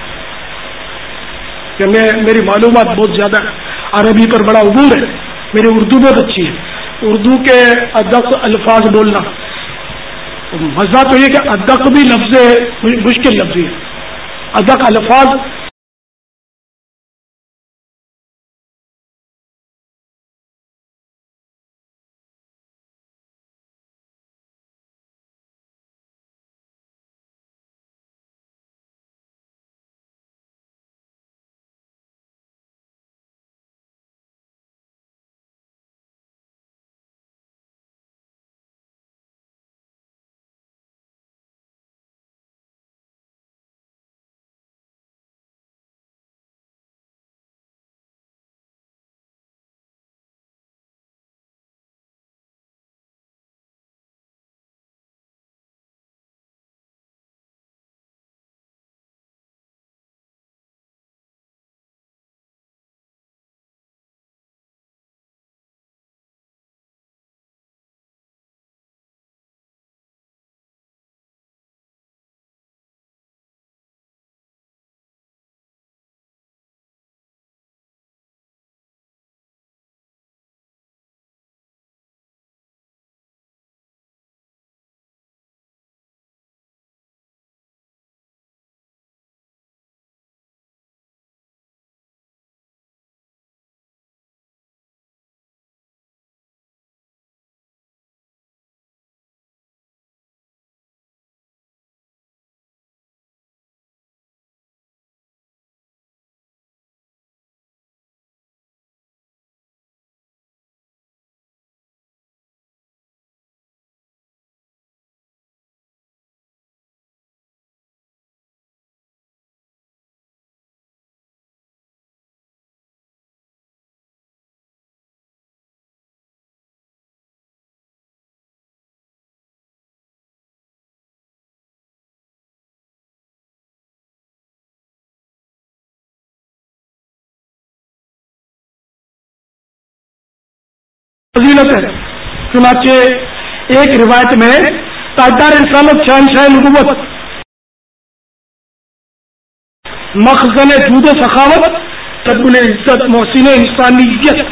کہ میں میری معلومات بہت زیادہ عربی پر بڑا عبور ہے، میری اردو بہت اچھی ہے. اردو کے ادق الفاظ بولنا، مزہ تو یہ کہ ادق بھی لفظ مشکل لفظ ہے، ادق الفاظ فضیلت ہے. چنانچہ ایک روایت میں تاجدار رسالت شہنشاہ نبوت مخزن جود و سخاوت رب العزت محسن انسانیت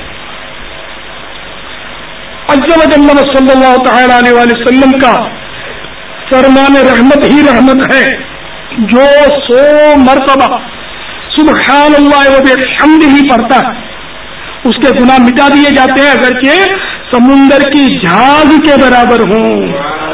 عز و جل صلی اللہ تعالی علیہ وآلہ وسلم کا فرمان رحمت ہی رحمت ہے جو سو مرتبہ سبحان اللہ و بحمدہ پڑھتا ہے اس کے گناہ مٹا دیے جاتے ہیں اگرچہ سمندر کی جھاگ کے برابر ہوں.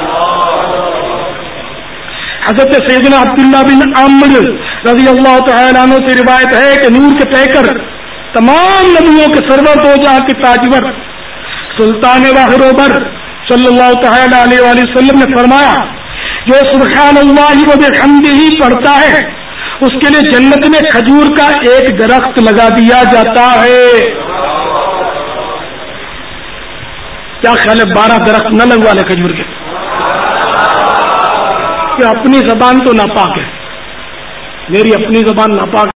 حضرت سیدنا عبداللہ بن عمرو رضی اللہ تعالیٰ عنہ سے روایت ہے کہ نور کے پیکر تمام نبیوں کے سرور دو جہاں کے تاجور سلطان وحروبر صلی اللہ تعالیٰ علیہ وآلہ وسلم نے فرمایا جو سبحان اللہ و بحمدہ پڑھتا ہے اس کے لیے جنت میں کھجور کا ایک درخت لگا دیا جاتا ہے. کیا خیال ہے بارہ درخت نہ لگوا لے کھجور کے؟ کہ اپنی زبان تو ناپاک ہے، میری اپنی زبان ناپاک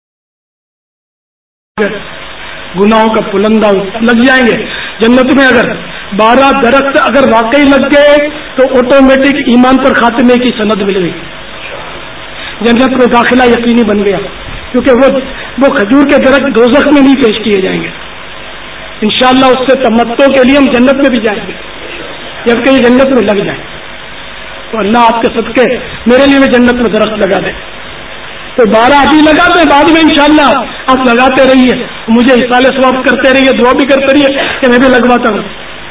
ہے، گناہوں کا پلندہ لگ جائیں گے. جنت میں اگر بارہ درخت اگر واقعی لگ گئے تو آٹومیٹک ایمان پر خاتمے کی سند مل گئی، جنت میں داخلہ یقینی بن گیا، کیونکہ وہ وہ کھجور کے درخت دوزخ میں نہیں پیش کیے جائیں گے. انشاءاللہ اس سے تمتع کے لیے ہم جنت میں بھی جائیں گے جب کہیں جنت میں لگ جائیں. تو اللہ آپ کے صدقے میرے لیے بھی جنت میں درخت لگا دے. تو بارہ ابھی لگا دیں، بعد میں انشاءاللہ آپ لگاتے رہیے، مجھے احسان ثواب کرتے رہیے، دعا بھی کرتے رہیے کہ میں بھی لگواتا ہوں.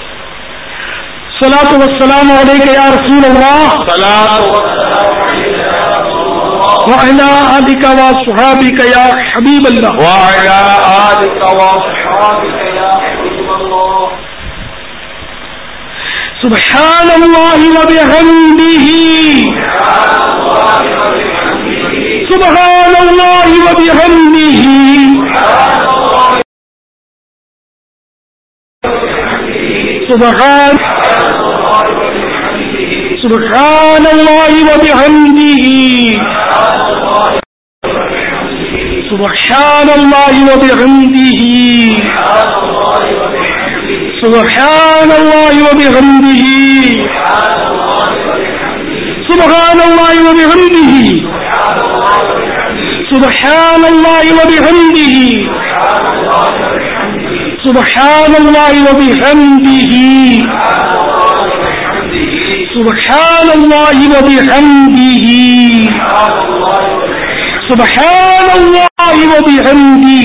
صلاۃ والسلام علیک یا رسول اللہ وعلی آلک وصحابک یا حبیب اللہ وعلی آلک وصحابک یا حبیب اللہ. سبحان اللہ وبحمدہ سبحان اللہ وبحمدہ سبحان سبحان اللہ وبحمدہ سبحان اللہ وبحمدہ سبحان اللہ وبحمدہ سبحان اللہ وبحمدہ سبحان اللہ وبحمدہ سبحان اللہ وبحمدہ سبحان اللہ وبحمدہ سبحان اللہ وبحمدہ.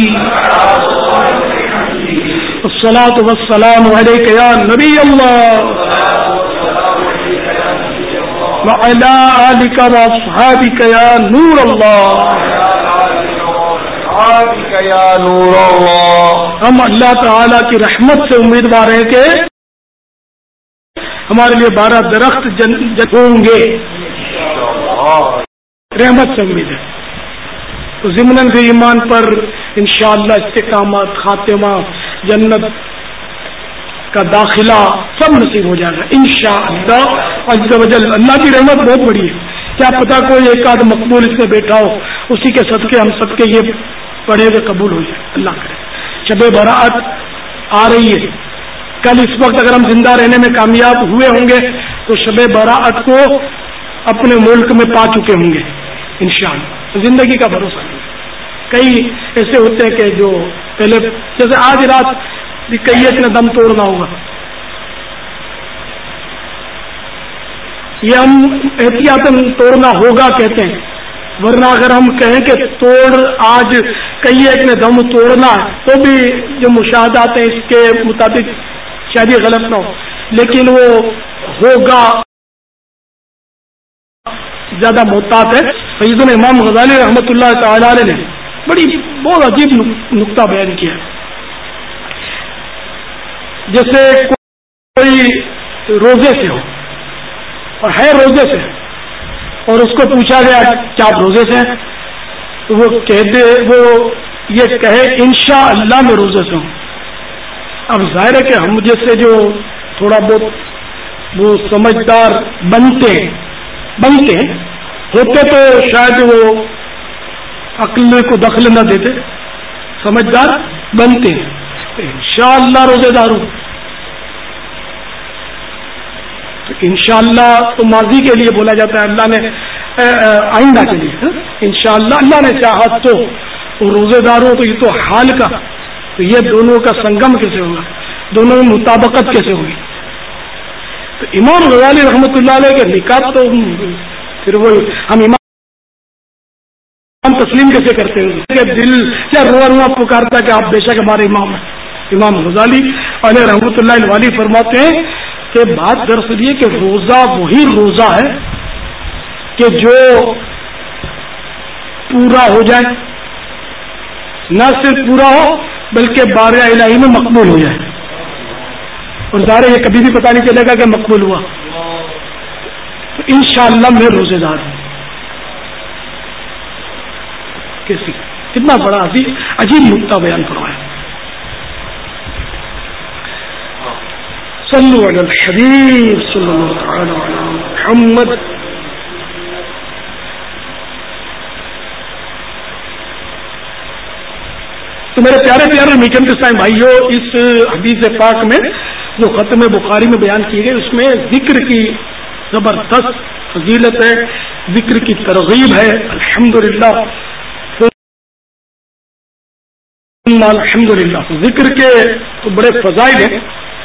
الصلاۃ والسلام علیک یا نبی اللہ وعلی آلک واصحابک یا نور اللہ. ہم اللہ تعالی کی رحمت سے امیدوار ہیں کہ ہمارے لیے بارہ درخت جن ہوں گے، رحمت سے امید ہے. تو ضمن سے ایمان پر انشاءاللہ استقامت، خاتمہ، جنت کا داخلہ سب نصیب ہو جائے گا انشاءاللہ عز و جل. اللہ کی رحمت بہت بڑی ہے، کیا پتا کوئی ایک آدھ مقبول اس میں بیٹھا ہو، اسی کے صدقے ہم سب کے یہ پڑھے ہوئے قبول ہو جائے. اللہ کرے. شب برات آ رہی ہے، کل اس وقت اگر ہم زندہ رہنے میں کامیاب ہوئے ہوں گے تو شب برات کو اپنے ملک میں پا چکے ہوں گے انشاءاللہ. زندگی کا بھروسہ نہیں. کئی ایسے ہوتے ہیں کہ جو پہلے جیسے آج رات کئیت نے دم توڑنا ہوگا، یہ ہم احتیاطاً توڑنا ہوگا کہتے ہیں، ورنہ اگر ہم کہیں کہ توڑ آج کئیت نے دم توڑنا ہے تو بھی جو مشاہدات ہیں اس کے مطابق شاید یہ غلط نہ ہو، لیکن وہ ہوگا زیادہ محتاط ہے. سیدنا امام غزالی رحمۃ اللہ تعالی علیہ نے بڑی بہت عجیب نقطہ بیان کیا. جیسے کوئی روزے سے ہو اور ہے روزے سے اور اس کو پوچھا گیا کیا آپ روزے سے ہیں تو وہ کہہ دے وہ یہ کہے انشاءاللہ میں روزے سے ہوں. اب ظاہر ہے کہ ہم جیسے جو تھوڑا بہت وہ سمجھدار بنتے بنتے ہوتے تو شاید وہ عقل کو دخل نہ دیتے، سمجھدار بنتے انشاءاللہ روزے دار ہوں. تو انشاءاللہ تو ماضی کے لیے بولا جاتا ہے، اللہ نے آئندہ کے لیے انشاءاللہ اللہ نے چاہا تو روزے دار ہو. تو یہ تو حال کا، تو یہ دونوں کا سنگم کیسے ہوگا، دونوں میں مطابقت کیسے ہوگی. تو امام غزالی رحمۃ اللہ علیہ کے نکات تو پھر وہ ہم امام ہم تسلیم کیسے کرتے ہیں کہ دل کیا روا روا پکارتا ہے کہ آپ بے شک ہمارے امام ہیں. امام غزالی علیہ رحمۃ اللہ علیہ فرماتے ہیں کہ بات دراصل یہ کہ روزہ وہی روزہ ہے کہ جو پورا ہو جائے، نہ صرف پورا ہو بلکہ بارگاہ الہی میں مقبول ہو جائے. اور ظاہر یہ کبھی بھی پتہ نہیں چلے گا کہ مقبول ہوا. تو انشاءاللہ میں روزے دار ہوں. کسی کتنا بڑا عجیب نقطہ بیان فرمایا. صلو علی الحبیب صلی اللہ تعالی علی محمد. تو میرے پیارے پیارے میٹھے اسلام بھائیوں، اس حدیث پاک میں جو ختم بخاری میں بیان کی گئی اس میں ذکر کی زبردست فضیلت ہے، ذکر کی ترغیب ہے. الحمدللہ الحمدللہ ذکر کے تو بڑے فضائل ہیں،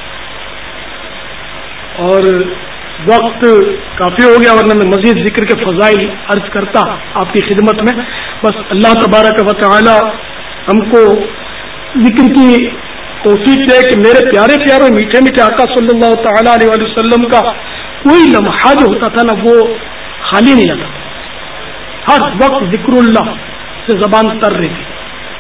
اور وقت کافی ہو گیا ورنہ میں مزید ذکر کے فضائل عرض کرتا آپ کی خدمت میں. بس اللہ تبارک و تعالی ہم کو ذکر کی توفیق دے کہ میرے پیارے پیارے میٹھے میٹھے آقا صلی اللہ تعالی علیہ وسلم کا کوئی لمحہ جو ہوتا تھا نا وہ خالی نہیں رہتا، ہر وقت ذکر اللہ سے زبان تر رہی تھی.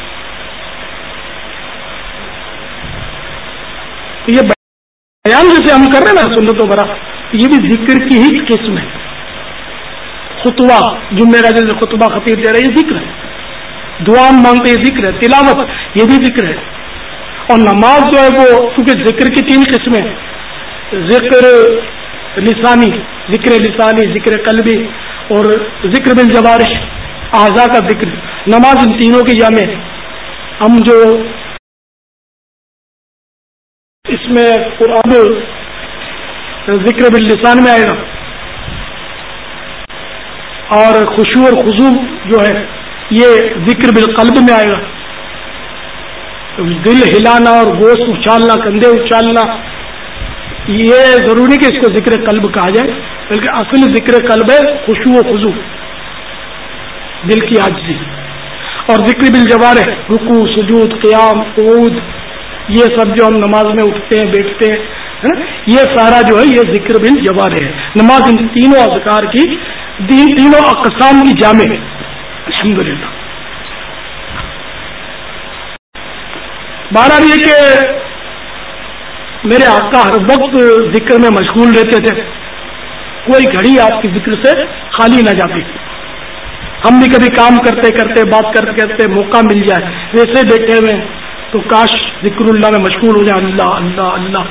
یہ بیان جسے ہم کر رہے ہیں نا سنت و برا، یہ بھی ذکر کی ہی قسم ہے. خطبہ جمعے کا جیسے خطبہ خطیب دے رہے یہ ذکر ہے، دعا مانگتے یہ ذکر ہے، تلاوت یہ بھی ذکر ہے. اور نماز جو ہے وہ کیونکہ ذکر کی تین قسمیں، ذکر لسانی، ذکر لسانی، ذکر قلبی اور ذکر بالجوارح، اعضاء کا ذکر. نماز ان تینوں کی جامع ہے. ہم جو اس میں قرآن ذکر باللسان میں آئے گا، اور خشوع اور خضوع جو ہے یہ ذکر بالقلب میں آئے گا. دل ہلانا اور گوشت اچھالنا، کندھے اچھالنا، یہ ضروری کہ اس کو ذکر قلب کہا جائے، بلکہ اصل ذکر قلب ہے خشوع و خضوع، دل کی عاجزی. اور ذکر بالجوارح رکوع، سجود، قیام، قعود، یہ سب جو ہم نماز میں اٹھتے ہیں بیٹھتے ہیں یہ سارا جو ہے یہ ذکر بالجوارح ہے. نماز ان تینوں اذکار کی، تینوں اقسام کی جامع ہے. الحمدللہ. بہرحال یہ کہ میرے آقا ہر وقت ذکر میں مشغول رہتے تھے، کوئی گھڑی آپ کی ذکر سے خالی نہ جاتی. ہم بھی کبھی کام کرتے کرتے بات کرتے کرتے موقع مل جائے ویسے بیٹھے ہوئے تو کاش ذکر اللہ میں مشغول ہو جائے، اللہ اللہ اللہ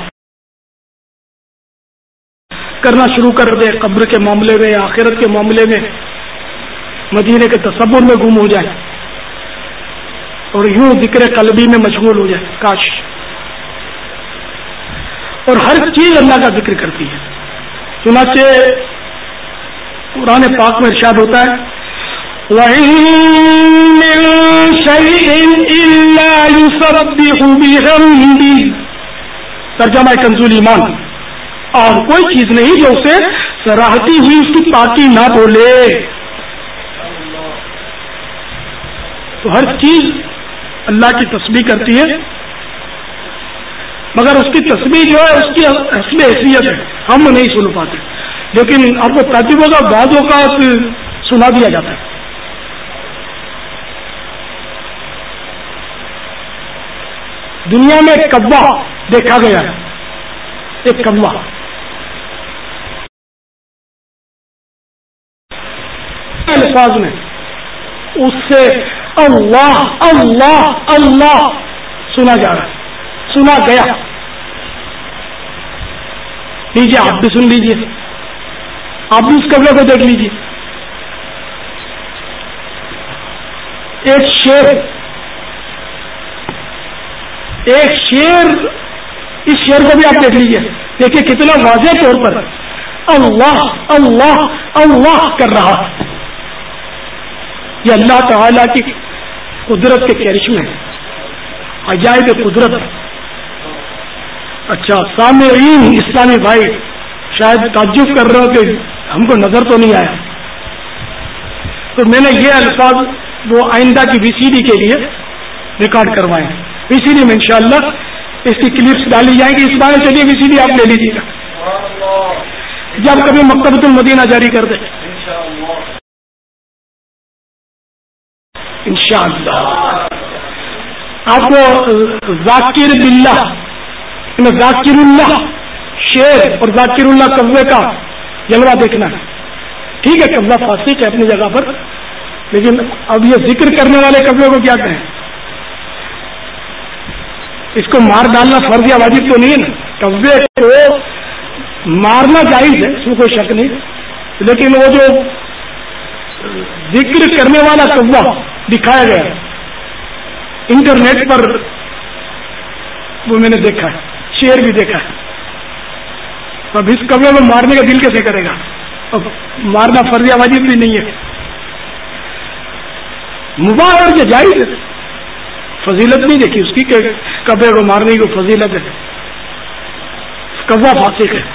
کرنا شروع کر دے. قبر کے معاملے میں، آخرت کے معاملے میں، مدینے کے تصور میں گم ہو جائے اور یوں ذکر قلبی میں مشغول ہو جائے. کاش. اور ہر چیز اللہ کا ذکر کرتی ہے. چنانچہ قرآن پاک میں ارشاد ہوتا ہے وَإِن مِّن شَيْءٍ إِلَّا يُسَبِّحُ بِحَمْدِهِ، ترجمہ کنزُ ایمان، اور کوئی چیز نہیں جو اسے سراہتی ہوئی اس کی پاکی نہ بولے. تو ہر چیز اللہ کی تسبیح کرتی ہے، مگر اس کی تسبیح جو ہے اس کی اصل حیثیت ہے ہم نہیں سن پاتے. لیکن آپ کو تعجب ہوگا بعض اوقات سنا دیا جاتا ہے. دنیا میں ایک کوا دیکھا گیا ہے، ایک کوا الفاظ میں اس سے اللہ اللہ اللہ سنا جا رہا ہے، سنا گیا. لیجیے آپ بھی سن لیجیے، آپ بھی اس قبلے کو دیکھ لیجیے. ایک شیر ایک شیر اس شیر کو بھی آپ دیکھ لیجیے، دیکھیے کتنا واضح طور پر اللہ اللہ اللہ کر رہا ہے. یہ اللہ تعالی کی قدرت کے کرشمے ہیں، عجائب قدرت. اچھا سامعین اسلامی بھائی شاید تعجب کر رہے ہو کہ ہم کو نظر تو نہیں آیا، تو میں نے یہ الفاظ وہ آئندہ کی وی سی ڈی کے لیے ریکارڈ کروائیں. وی سی ڈی میں انشاءاللہ اس کی کلپس ڈالی جائیں گی. اس بارے چلیے وی سی ڈی آپ لے لیجیے گا جب کبھی مکتبۃ المدینہ جاری کر دیں انشاءاللہ. آپ کو ذاکر باللہ ذاکر اللہ شیر اور ذاکر اللہ قوے کا جلوہ دیکھنا ہے. ٹھیک ہے قبضہ فاسق ہے اپنی جگہ پر, لیکن اب یہ ذکر کرنے والے قبضے کو کیا کہیں؟ اس کو مار ڈالنا فرض یا واجب تو نہیں ہے نا. قبضے کو مارنا جائز ہے, اس میں کوئی شک نہیں, لیکن وہ جو ذکر کرنے والا قبضہ دکھایا گیا انٹرنیٹ پر, وہ میں نے دیکھا ہے, شیئر بھی دیکھا ہے. اب اس قبضے کو مارنے کا دل کیسے کرے گا؟ اب مارنا فرض یا واجب بھی نہیں ہے, مباح اور جو جائز ہے. فضیلت نہیں دیکھی اس کی کہ قبضے کو مارنے کی فضیلت ہے. قبضہ فاسق ہے.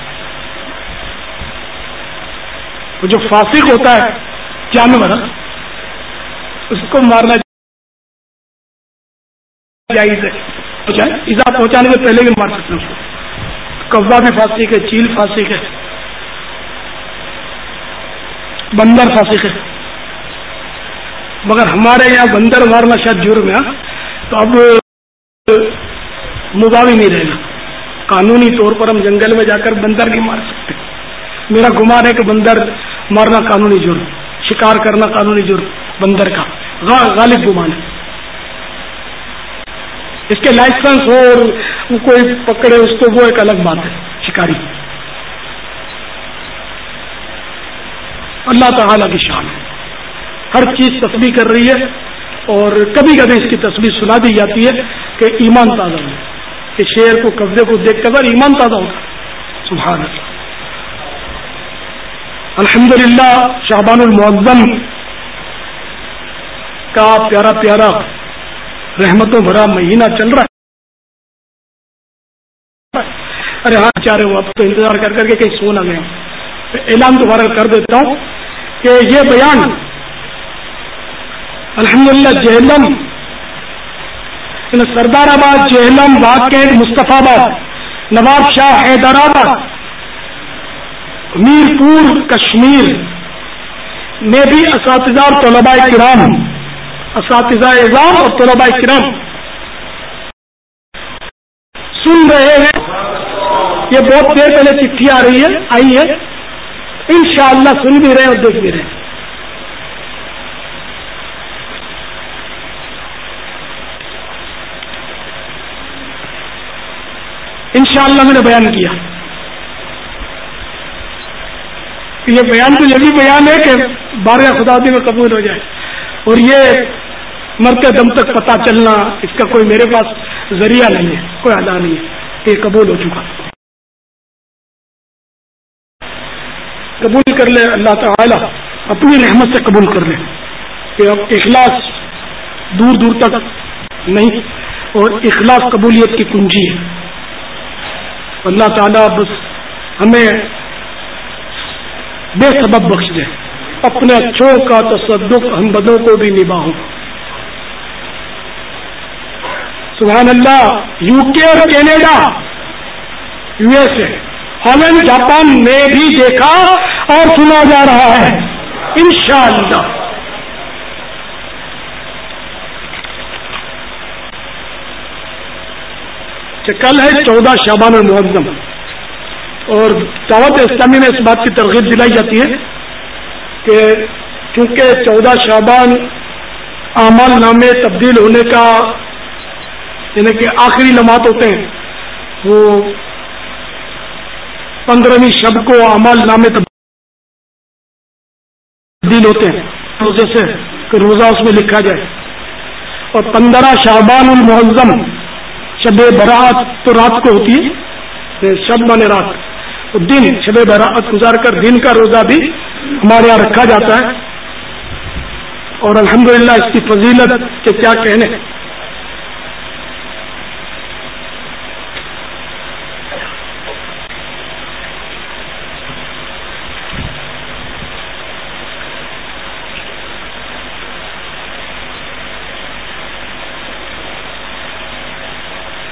وہ جو فاسق ہوتا ہے جانور اس کو مارنا جائز ہے. ایزا پہنچانے سے پہلے بھی مار سکتے ہیں اس کو. قبضہ بھی فاسق ہے, چیل فاسق ہے, بندر فاسق ہے. مگر ہمارے یہاں بندر مارنا شاید جرم ہے, تو اب مباح نہیں رہے گا. قانونی طور پر ہم جنگل میں جا کر بندر نہیں مار سکتے. میرا گمان ہے کہ بندر مارنا قانونی جرم, شکار کرنا قانونی جرم بندر کا غالب گمان ہے. اس کے لائسنس ہو اور کوئی پکڑے اس کو, وہ ایک الگ بات ہے. شکاری اللہ تعالی کی شان ہے, ہر چیز تسبیح کر رہی ہے. اور کبھی کبھی اس کی تسبیح سنا دی جاتی ہے کہ ایمان تازہ ہو, کہ شیر کو قبضے کو دیکھ کر ایمان تازہ ہوگا. سبحان اللہ. الحمدللہ شعبان المعظم کا پیارا پیارا رحمتوں بھرا مہینہ چل رہا ہے. ارے ہاں بیچارے وہ اب تو انتظار کر کر کے کہیں سو نہ گئے. اعلان دوبارہ کر دیتا ہوں کہ یہ بیان الحمدللہ جہلم, سردار آباد, جہلم, واقع, مصطفیٰ آباد, نواب شاہ, حیدرآباد, میر پور, کشمیر میں بھی اساتذہ اور طلباء کرام, اساتذہ اعزام اور طلباء کرام سن رہے ہیں. یہ بہت دیر پہلے چٹھی آ رہی ہے آئی ہے, انشاءاللہ سن بھی رہے اور دیکھ بھی رہے. انشاءاللہ میں نے بیان کیا. یہ بیان تو یہ بھی بیان ہے کہ بارگاہ خداوندی میں قبول ہو جائے, اور یہ مرتے دم تک پتہ چلنا, اس کا کوئی میرے پاس ذریعہ نہیں ہے, کوئی ادا نہیں ہے کہ یہ قبول ہو چکا. قبول کر لے اللہ تعالی, اپنی رحمت سے قبول کر لے. کہ اخلاص دور دور تک نہیں, اور اخلاص قبولیت کی کنجی ہے. اللہ تعالیٰ بس ہمیں بے سبب بخش دے. اپنے اچھوں کا تصدق ہم بدوں کو بھی نباہو. سبحان اللہ. یو کے اور Canada, U S A, Holland, Japan میں بھی دیکھا اور سنا جا رہا ہے انشاءاللہ. کہ کل ہے چودہ شعبان المعظم, اور دعوت اسلامی میں اس بات کی ترغیب دلائی جاتی ہے کہ کیونکہ چودہ شعبان اعمال نامے تبدیل ہونے کا یعنی کہ آخری لمحات ہوتے ہیں, وہ پندرہویں شب کو اعمال نامے تبدیل ہوتے ہیں روزے سے, کہ روزہ اس میں لکھا جائے. اور پندرہ شعبان المعظم شب برات تو رات کو ہوتی ہے, شب مانے رات, تو دن شب برات گزار کر دن کا روزہ بھی ہمارے یہاں رکھا جاتا ہے. اور الحمدللہ اس کی فضیلت کے کیا کہنے.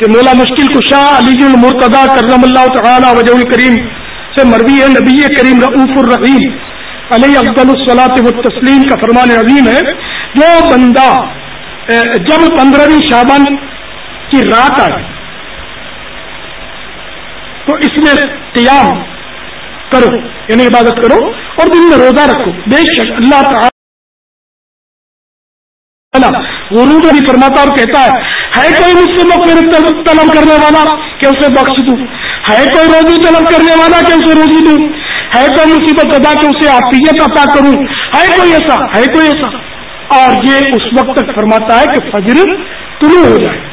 کہ مولا مشکل کشا علی المرتضی کرم اللہ تعالی وجہ الکریم سے مروی ہے، نبی کریم رؤوف الرحیم علیہ افضل الصلاۃ والتسلیم کا فرمان عظیم ہے، جو بندہ جب پندرہویں شعبان کی رات آئے تو اس میں قیام کرو، یعنی عبادت کرو، اور دن میں روزہ رکھو، بے شک اللہ تعالی غروب بھی فرماتا اور کہتا ہے ہے کوئی مجھ سے مغفرت طلب کرنے والا کہ اسے بخش دوں، ہے کوئی روزی طلب کرنے والا کہ اسے روزی دوں، ہے کوئی مصیبت ادا کہ اسے عافیت عطا کروں، ہے کوئی ایسا ہے کوئی ایسا اور یہ اس وقت تک فرماتا ہے کہ فجر طلوع ہو جائے۔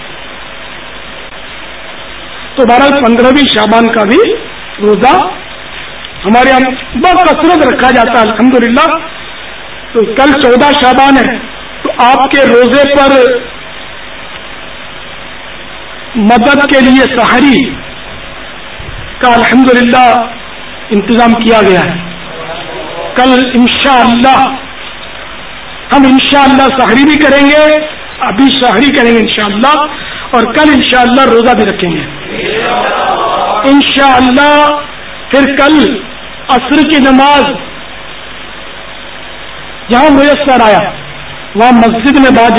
تو بہرحال پندرہویں شعبان کا بھی روزہ ہمارے یہاں بکثرت رکھا جاتا ہے الحمدللہ۔ تو کل چودہ شعبان ہے، تو آپ کے روزے پر مدد کے لیے سحری کا الحمدللہ انتظام کیا گیا ہے۔ کل انشاءاللہ ہم انشاءاللہ سحری بھی کریں گے، ابھی سحری کریں گے انشاءاللہ، اور کل انشاءاللہ روزہ بھی رکھیں گے انشاءاللہ۔ پھر کل عصر کی نماز جہاں میسر آیا وہاں مسجد میں بعد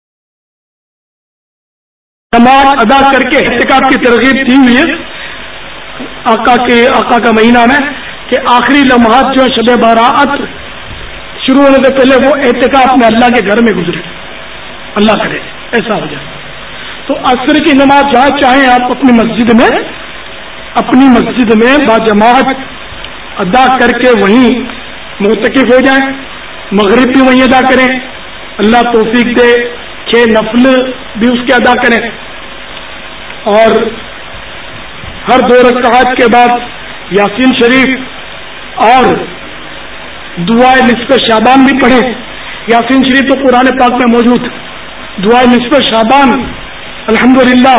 نماز ادا کر کے اعتکاف کی ترغیب دی ہوئی ہے آقا کے آقا کا مہینہ میں کہ آخری لمحات جو شب برات شروع ہونے سے پہلے وہ اعتکاف میں اللہ کے گھر میں گزرے، اللہ کرے ایسا ہو جائے۔ تو عصر کی نماز جہاں چاہیں آپ اپنی مسجد میں اپنی مسجد میں باجماعت ادا کر کے وہیں معتکف ہو جائیں، مغرب بھی وہیں ادا کریں، اللہ توفیق دے کہ نفل بھی اس کے ادا کریں، اور ہر دو رکعات کے بعد یاسین شریف اور دعائے نصف شعبان بھی پڑھیں۔ یاسین شریف تو قرآن پاک میں موجود، دعائے نصف شعبان الحمدللہ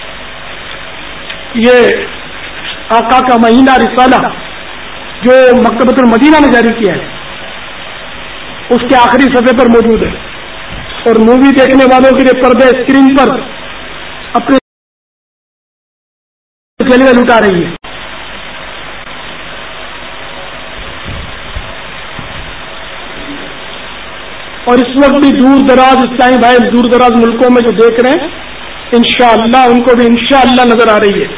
یہ آقا کا مہینہ رسالہ جو مکتبۃ المدینہ نے جاری کیا ہے اس کے آخری صفحے پر موجود ہے، اور مووی دیکھنے والوں کے لیے پردے اسکرین پر اپنے جلوے لٹا رہی ہے۔ اور اس وقت بھی دور دراز اسلامی بھائی دور دراز ملکوں میں جو دیکھ رہے ہیں انشاءاللہ ان کو بھی انشاءاللہ نظر آ رہی ہے۔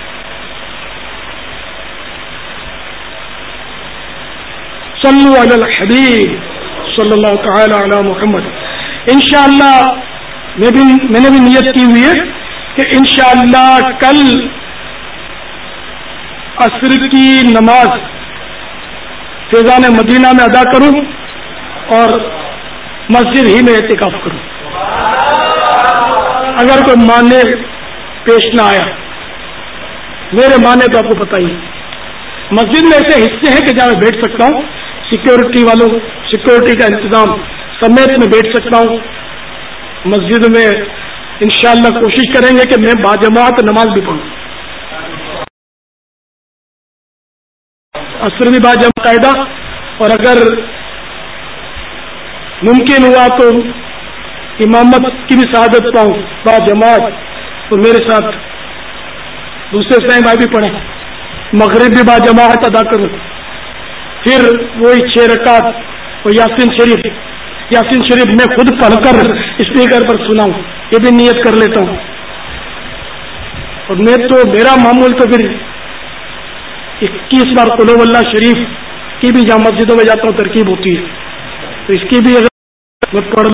صلو علی الحبیب صلی اللہ تعالی علی محمد۔ انشاءاللہ میں بھی میں نے بھی نیت کی ہوئی ہے کہ انشاءاللہ کل عصر کی نماز فیضان مدینہ میں ادا کروں اور مسجد ہی میں اعتکاف کروں، اگر کوئی معنی پیش نہ آیا۔ میرے معنی تو آپ کو پتہ ہی ہے، مسجد میں ایسے حصے ہیں کہ جہاں میں بیٹھ سکتا ہوں، سیکورٹی والوں سیکورٹی کا انتظام سمیت میں بیٹھ سکتا ہوں مسجد میں۔ انشاءاللہ کوشش کریں گے کہ میں باجماعت نماز بھی پڑھوں، عصر بھی باجماعت قاعدہ، اور اگر ممکن ہوا تو امامت کی بھی سعادت پاؤں باجماعت، تو میرے ساتھ دوسرے اسلامی بھائی بھی پڑھیں، مغرب بھی باجماعت ادا کروں، پھر وہی چھ رکعت اور یاسین شریف یاسین شریف میں خود پڑھ کر اسپیکر پر سناؤں، یہ بھی نیت کر لیتا ہوں۔ اور میں تو میرا معمول تو پھر اکیس بار قل هو اللہ شریف کی بھی جہاں مسجدوں میں جاتا ہوں ترکیب ہوتی ہے، تو اس کی بھی اگر میں پڑھ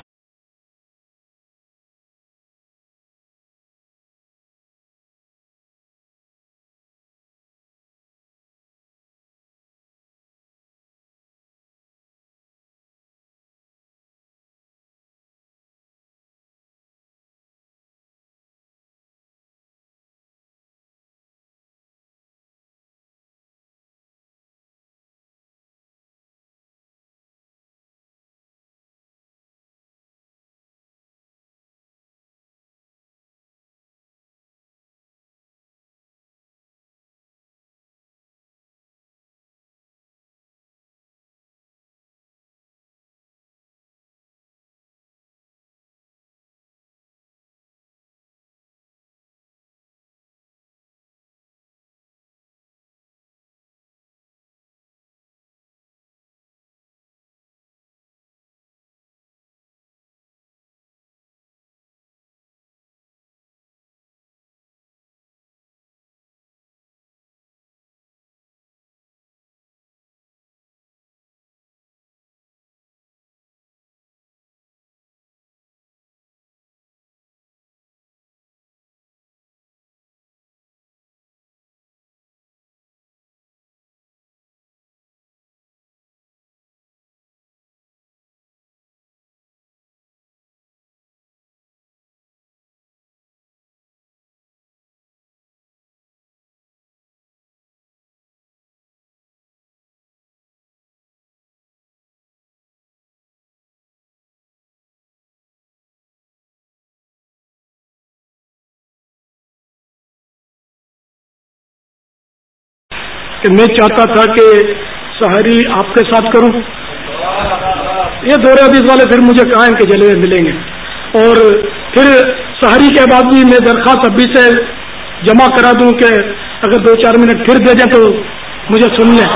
کہ میں چاہتا تھا کہ سحری آپ کے ساتھ کروں. یہ دور حدیث والے پھر مجھے کہاں ان کے جلوے ملیں گے. اور پھر سحری کے بعد بھی میں درخواست ابھی سے جمع کرا دوں کہ اگر دو چار منٹ پھر دے دیں تو مجھے سن لیں.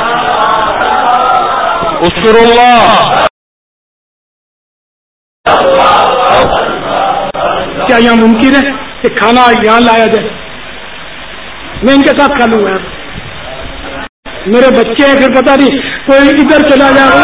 اذکر اللہ. کیا یہاں ممکن ہے کہ کھانا یہاں لایا جائے؟ میں ان کے ساتھ کھا لوں گا. میرے بچے ہیں پھر پتہ نہیں کوئی ادھر چلا جائے.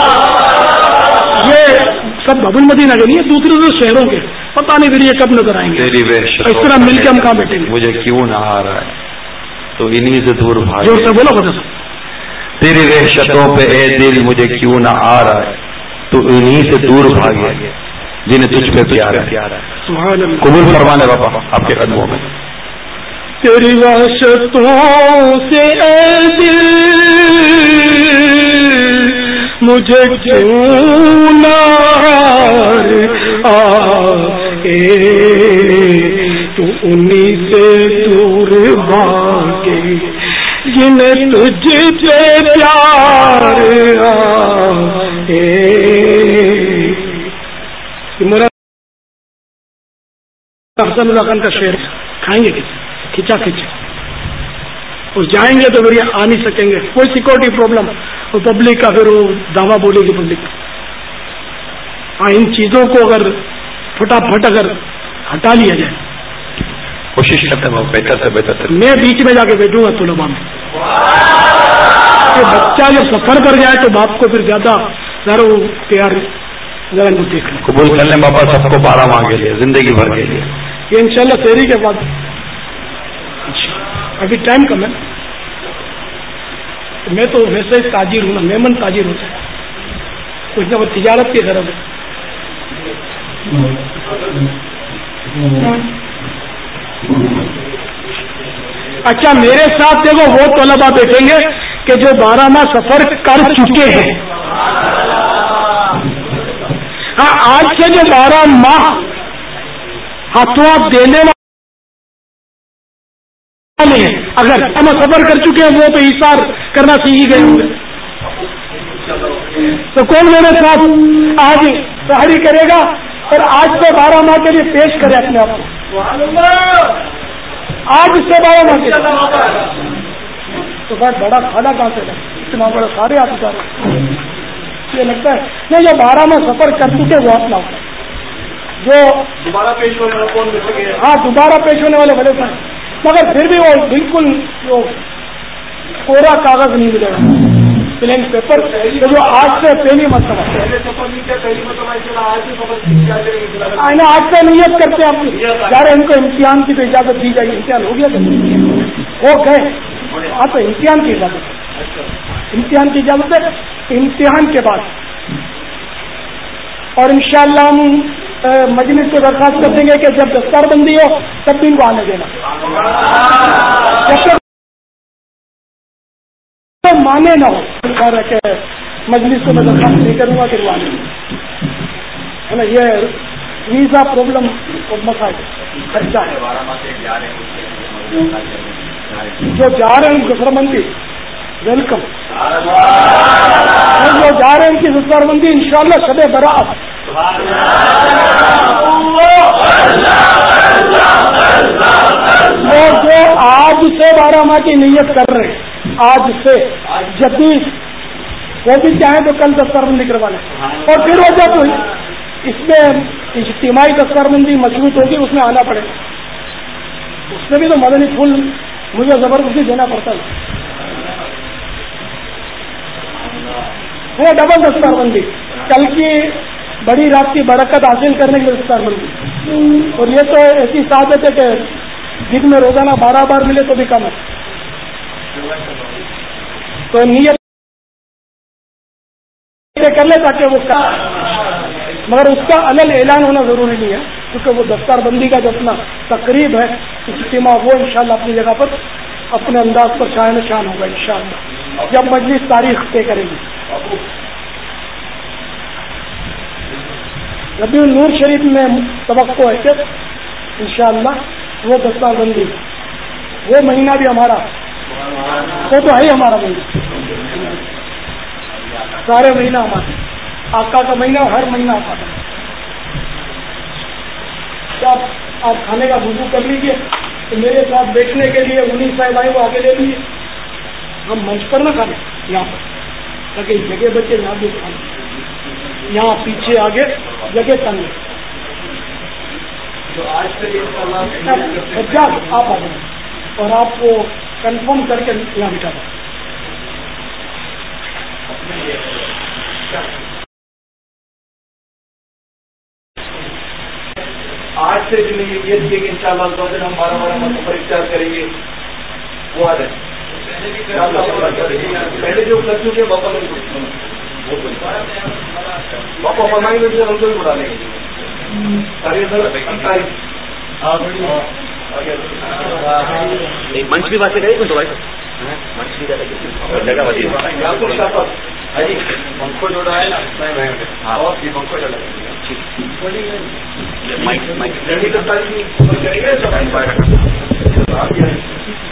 یہ سب بابل مدینہ کے نہیں ہے، دوسرے دوسرے شہروں کے، پتہ نہیں پھر یہ کب نظر آئیں گے. اس طرح مل کے ہم کہاں بیٹھیں گے؟ مجھے کیوں نہ آ رہا ہے تو انہی سے دور بھاگ. جوڑ سے بولو بتا. تیری وحشتوں پہ اے دل مجھے کیوں نہ آ رہا ہے تو انہی سے دور بھاگے جنہیں تجھ پہ پیار ہے. قبول فرمانے بابا آپ کے قدموں میں. تیری وحشتوں سے اے دل مجھے کیوں نہ آئے تو انہی سے دور بھاگے جنہیں تجھ پہ پیار آئے. مراد افضل اللہ خان کا شعر کھائیں گے کسی کھچا کھچ اور جائیں گے تو پھر یہ آ نہیں سکیں گے. کوئی سیکورٹی پرابلم وہ پبلک کا پھر وہ دعویٰ بولے گی پبلک. ہاں ان چیزوں کو اگر فٹافٹ اگر ہٹا لیا جائے کوشش کرتے ہیں بہتر سے بہتر. میں بیچ میں جا کے بیٹھوں گا طلباء میں کہ بچہ جب سفر پر جائے تو باپ کو پھر زیادہ ذرا وہ پیار ذرا ان کو دیکھ لیں. قبول کر لیں باپا سب کو بارہ ماہ کے لیے زندگی بھر کے لیے. یہ انشاءاللہ شہری کے بعد ابھی ٹائم کم ہے. میں تو ویسے ہی تاجر ہوں نا، میمن تاجر ہوتا ہے، کچھ نہ وہ تجارت کی غرض ہے. اچھا میرے ساتھ دیکھو وہ طلباء بیٹھیں گے کہ جو بارہ ماہ سفر کر چکے ہیں. ہاں آج سے جو بارہ ماہ ہاتھوں آپ دینے والے اگر ہم سفر کر چکے ہیں وہ تو ایثار کرنا سیکھ گئے ہوں گے. تو کون میرے ساتھ آج سحری کرے گا اور آج سے بارہ ماہ کے لیے پیش کرے اپنے آپ کو؟ آج سے بارہ ماہ کے تو بہت بڑا کھانا کہاں سے اتنا بڑا سارے آپ جا رہے یہ لگتا ہے نہیں جو بارہ ماہ سفر کر چکے وہ اپنا ہوتا ہے جو دوبارہ پیش ہونے والے کون مل سکے. ہاں دوبارہ پیش ہونے والے بڑے سارے مگر پھر بھی وہ بالکل جو کوڑا کاغذ نہیں ملے گا پلین پیپر جو آج سے پہلی مرتبہ آج سے نیت کرتے ہیں آپ یار ان کو امتحان کی تو اجازت دی جائے. امتحان ہو گیا ہو گئے ہاں تو امتحان کی اجازت امتحان کی اجازت ہے. امتحان کے بعد اور انشاءاللہ ہم مجلس سے درخواست کر دیں گے کہ جب دستار بندی ہو تب بھی ان کو آنے دینا. جب تک مانے نہ ہو کہ مجلس کو میں درخواست نہیں کروں گا کہ وہ آنے ہے نا. یہ ویزا پرابلم مسائل خرچہ ہے. جو جا رہے ہیں دستار بندی ویلکم. جو جا رہے ہیں ان کی دستار بندی انشاءاللہ شب برات اور جو آج سے بارہ ماہ کی نیت کر رہے ہیں آج سے جب بھی وہ بھی چاہیں تو کل دستار بندی کروا لیں اور پھر وہ جب اس میں اجتماعی دستار بندی مضبوط ہوگی اس میں آنا پڑے گا. اس میں بھی تو مدنی پھول مجھے زبردستی دینا پڑتا ہے. وہ ڈبل دستار بندی کل کی بڑی رات کی برکت حاصل کرنے کے لیے دستار بندی اور یہ تو ایسی سعادت ہے کہ دن میں روزانہ بارہ بار ملے تو بھی کم ہے. تو نیت کر لے تاکہ وہ مگر اس کا الگ اعلان ہونا ضروری نہیں ہے کیونکہ وہ دستار بندی کا جو اپنا تقریب ہے اجتماع وہ انشاءاللہ اپنی جگہ پر اپنے انداز پر شاہ نشان ہوگا انشاءاللہ جب مجلس تاریخ طے کرے گی. ربیع النور شریف میں توقع ہے کہ انشاءاللہ وہ دستار بندی وہ مہینہ بھی ہمارا وہ تو ہے ہی ہمارا مہینہ، سارے مہینہ ہمارے آقا کا مہینہ ہر مہینہ آقا کا۔ آپ آپ کھانے کا وضو کر لیجیے تو میرے ساتھ بیٹھنے کے لیے انہیں صاحب آئے وہ آگے لے لیجیے، ہم منچ پر نہ کھانے یہاں پر تاکہ جگہ بچے یہاں بھی کھانے، یہاں پیچھے آگے جگہ تنگ ہے۔ آپ آ جائیں اور آپ کو کنفرم کر کے یہاں بٹھا دیں۔ آج سے جو یہ نیت کی کہ انشاءاللہ دو دن ہم بارہ بارہ مرتبہ پر اختیار کریں گے، وہ آ جائیں پہلے جو کر چکے باپا باپا فرمائیں گے ہم کو بھی بڑھا لیں گے۔ منچ بھی باتیں کریں تو بھائی منچ بھی جگہ پنکھو جوڑا ہے نا پنکھو جوڑا ہے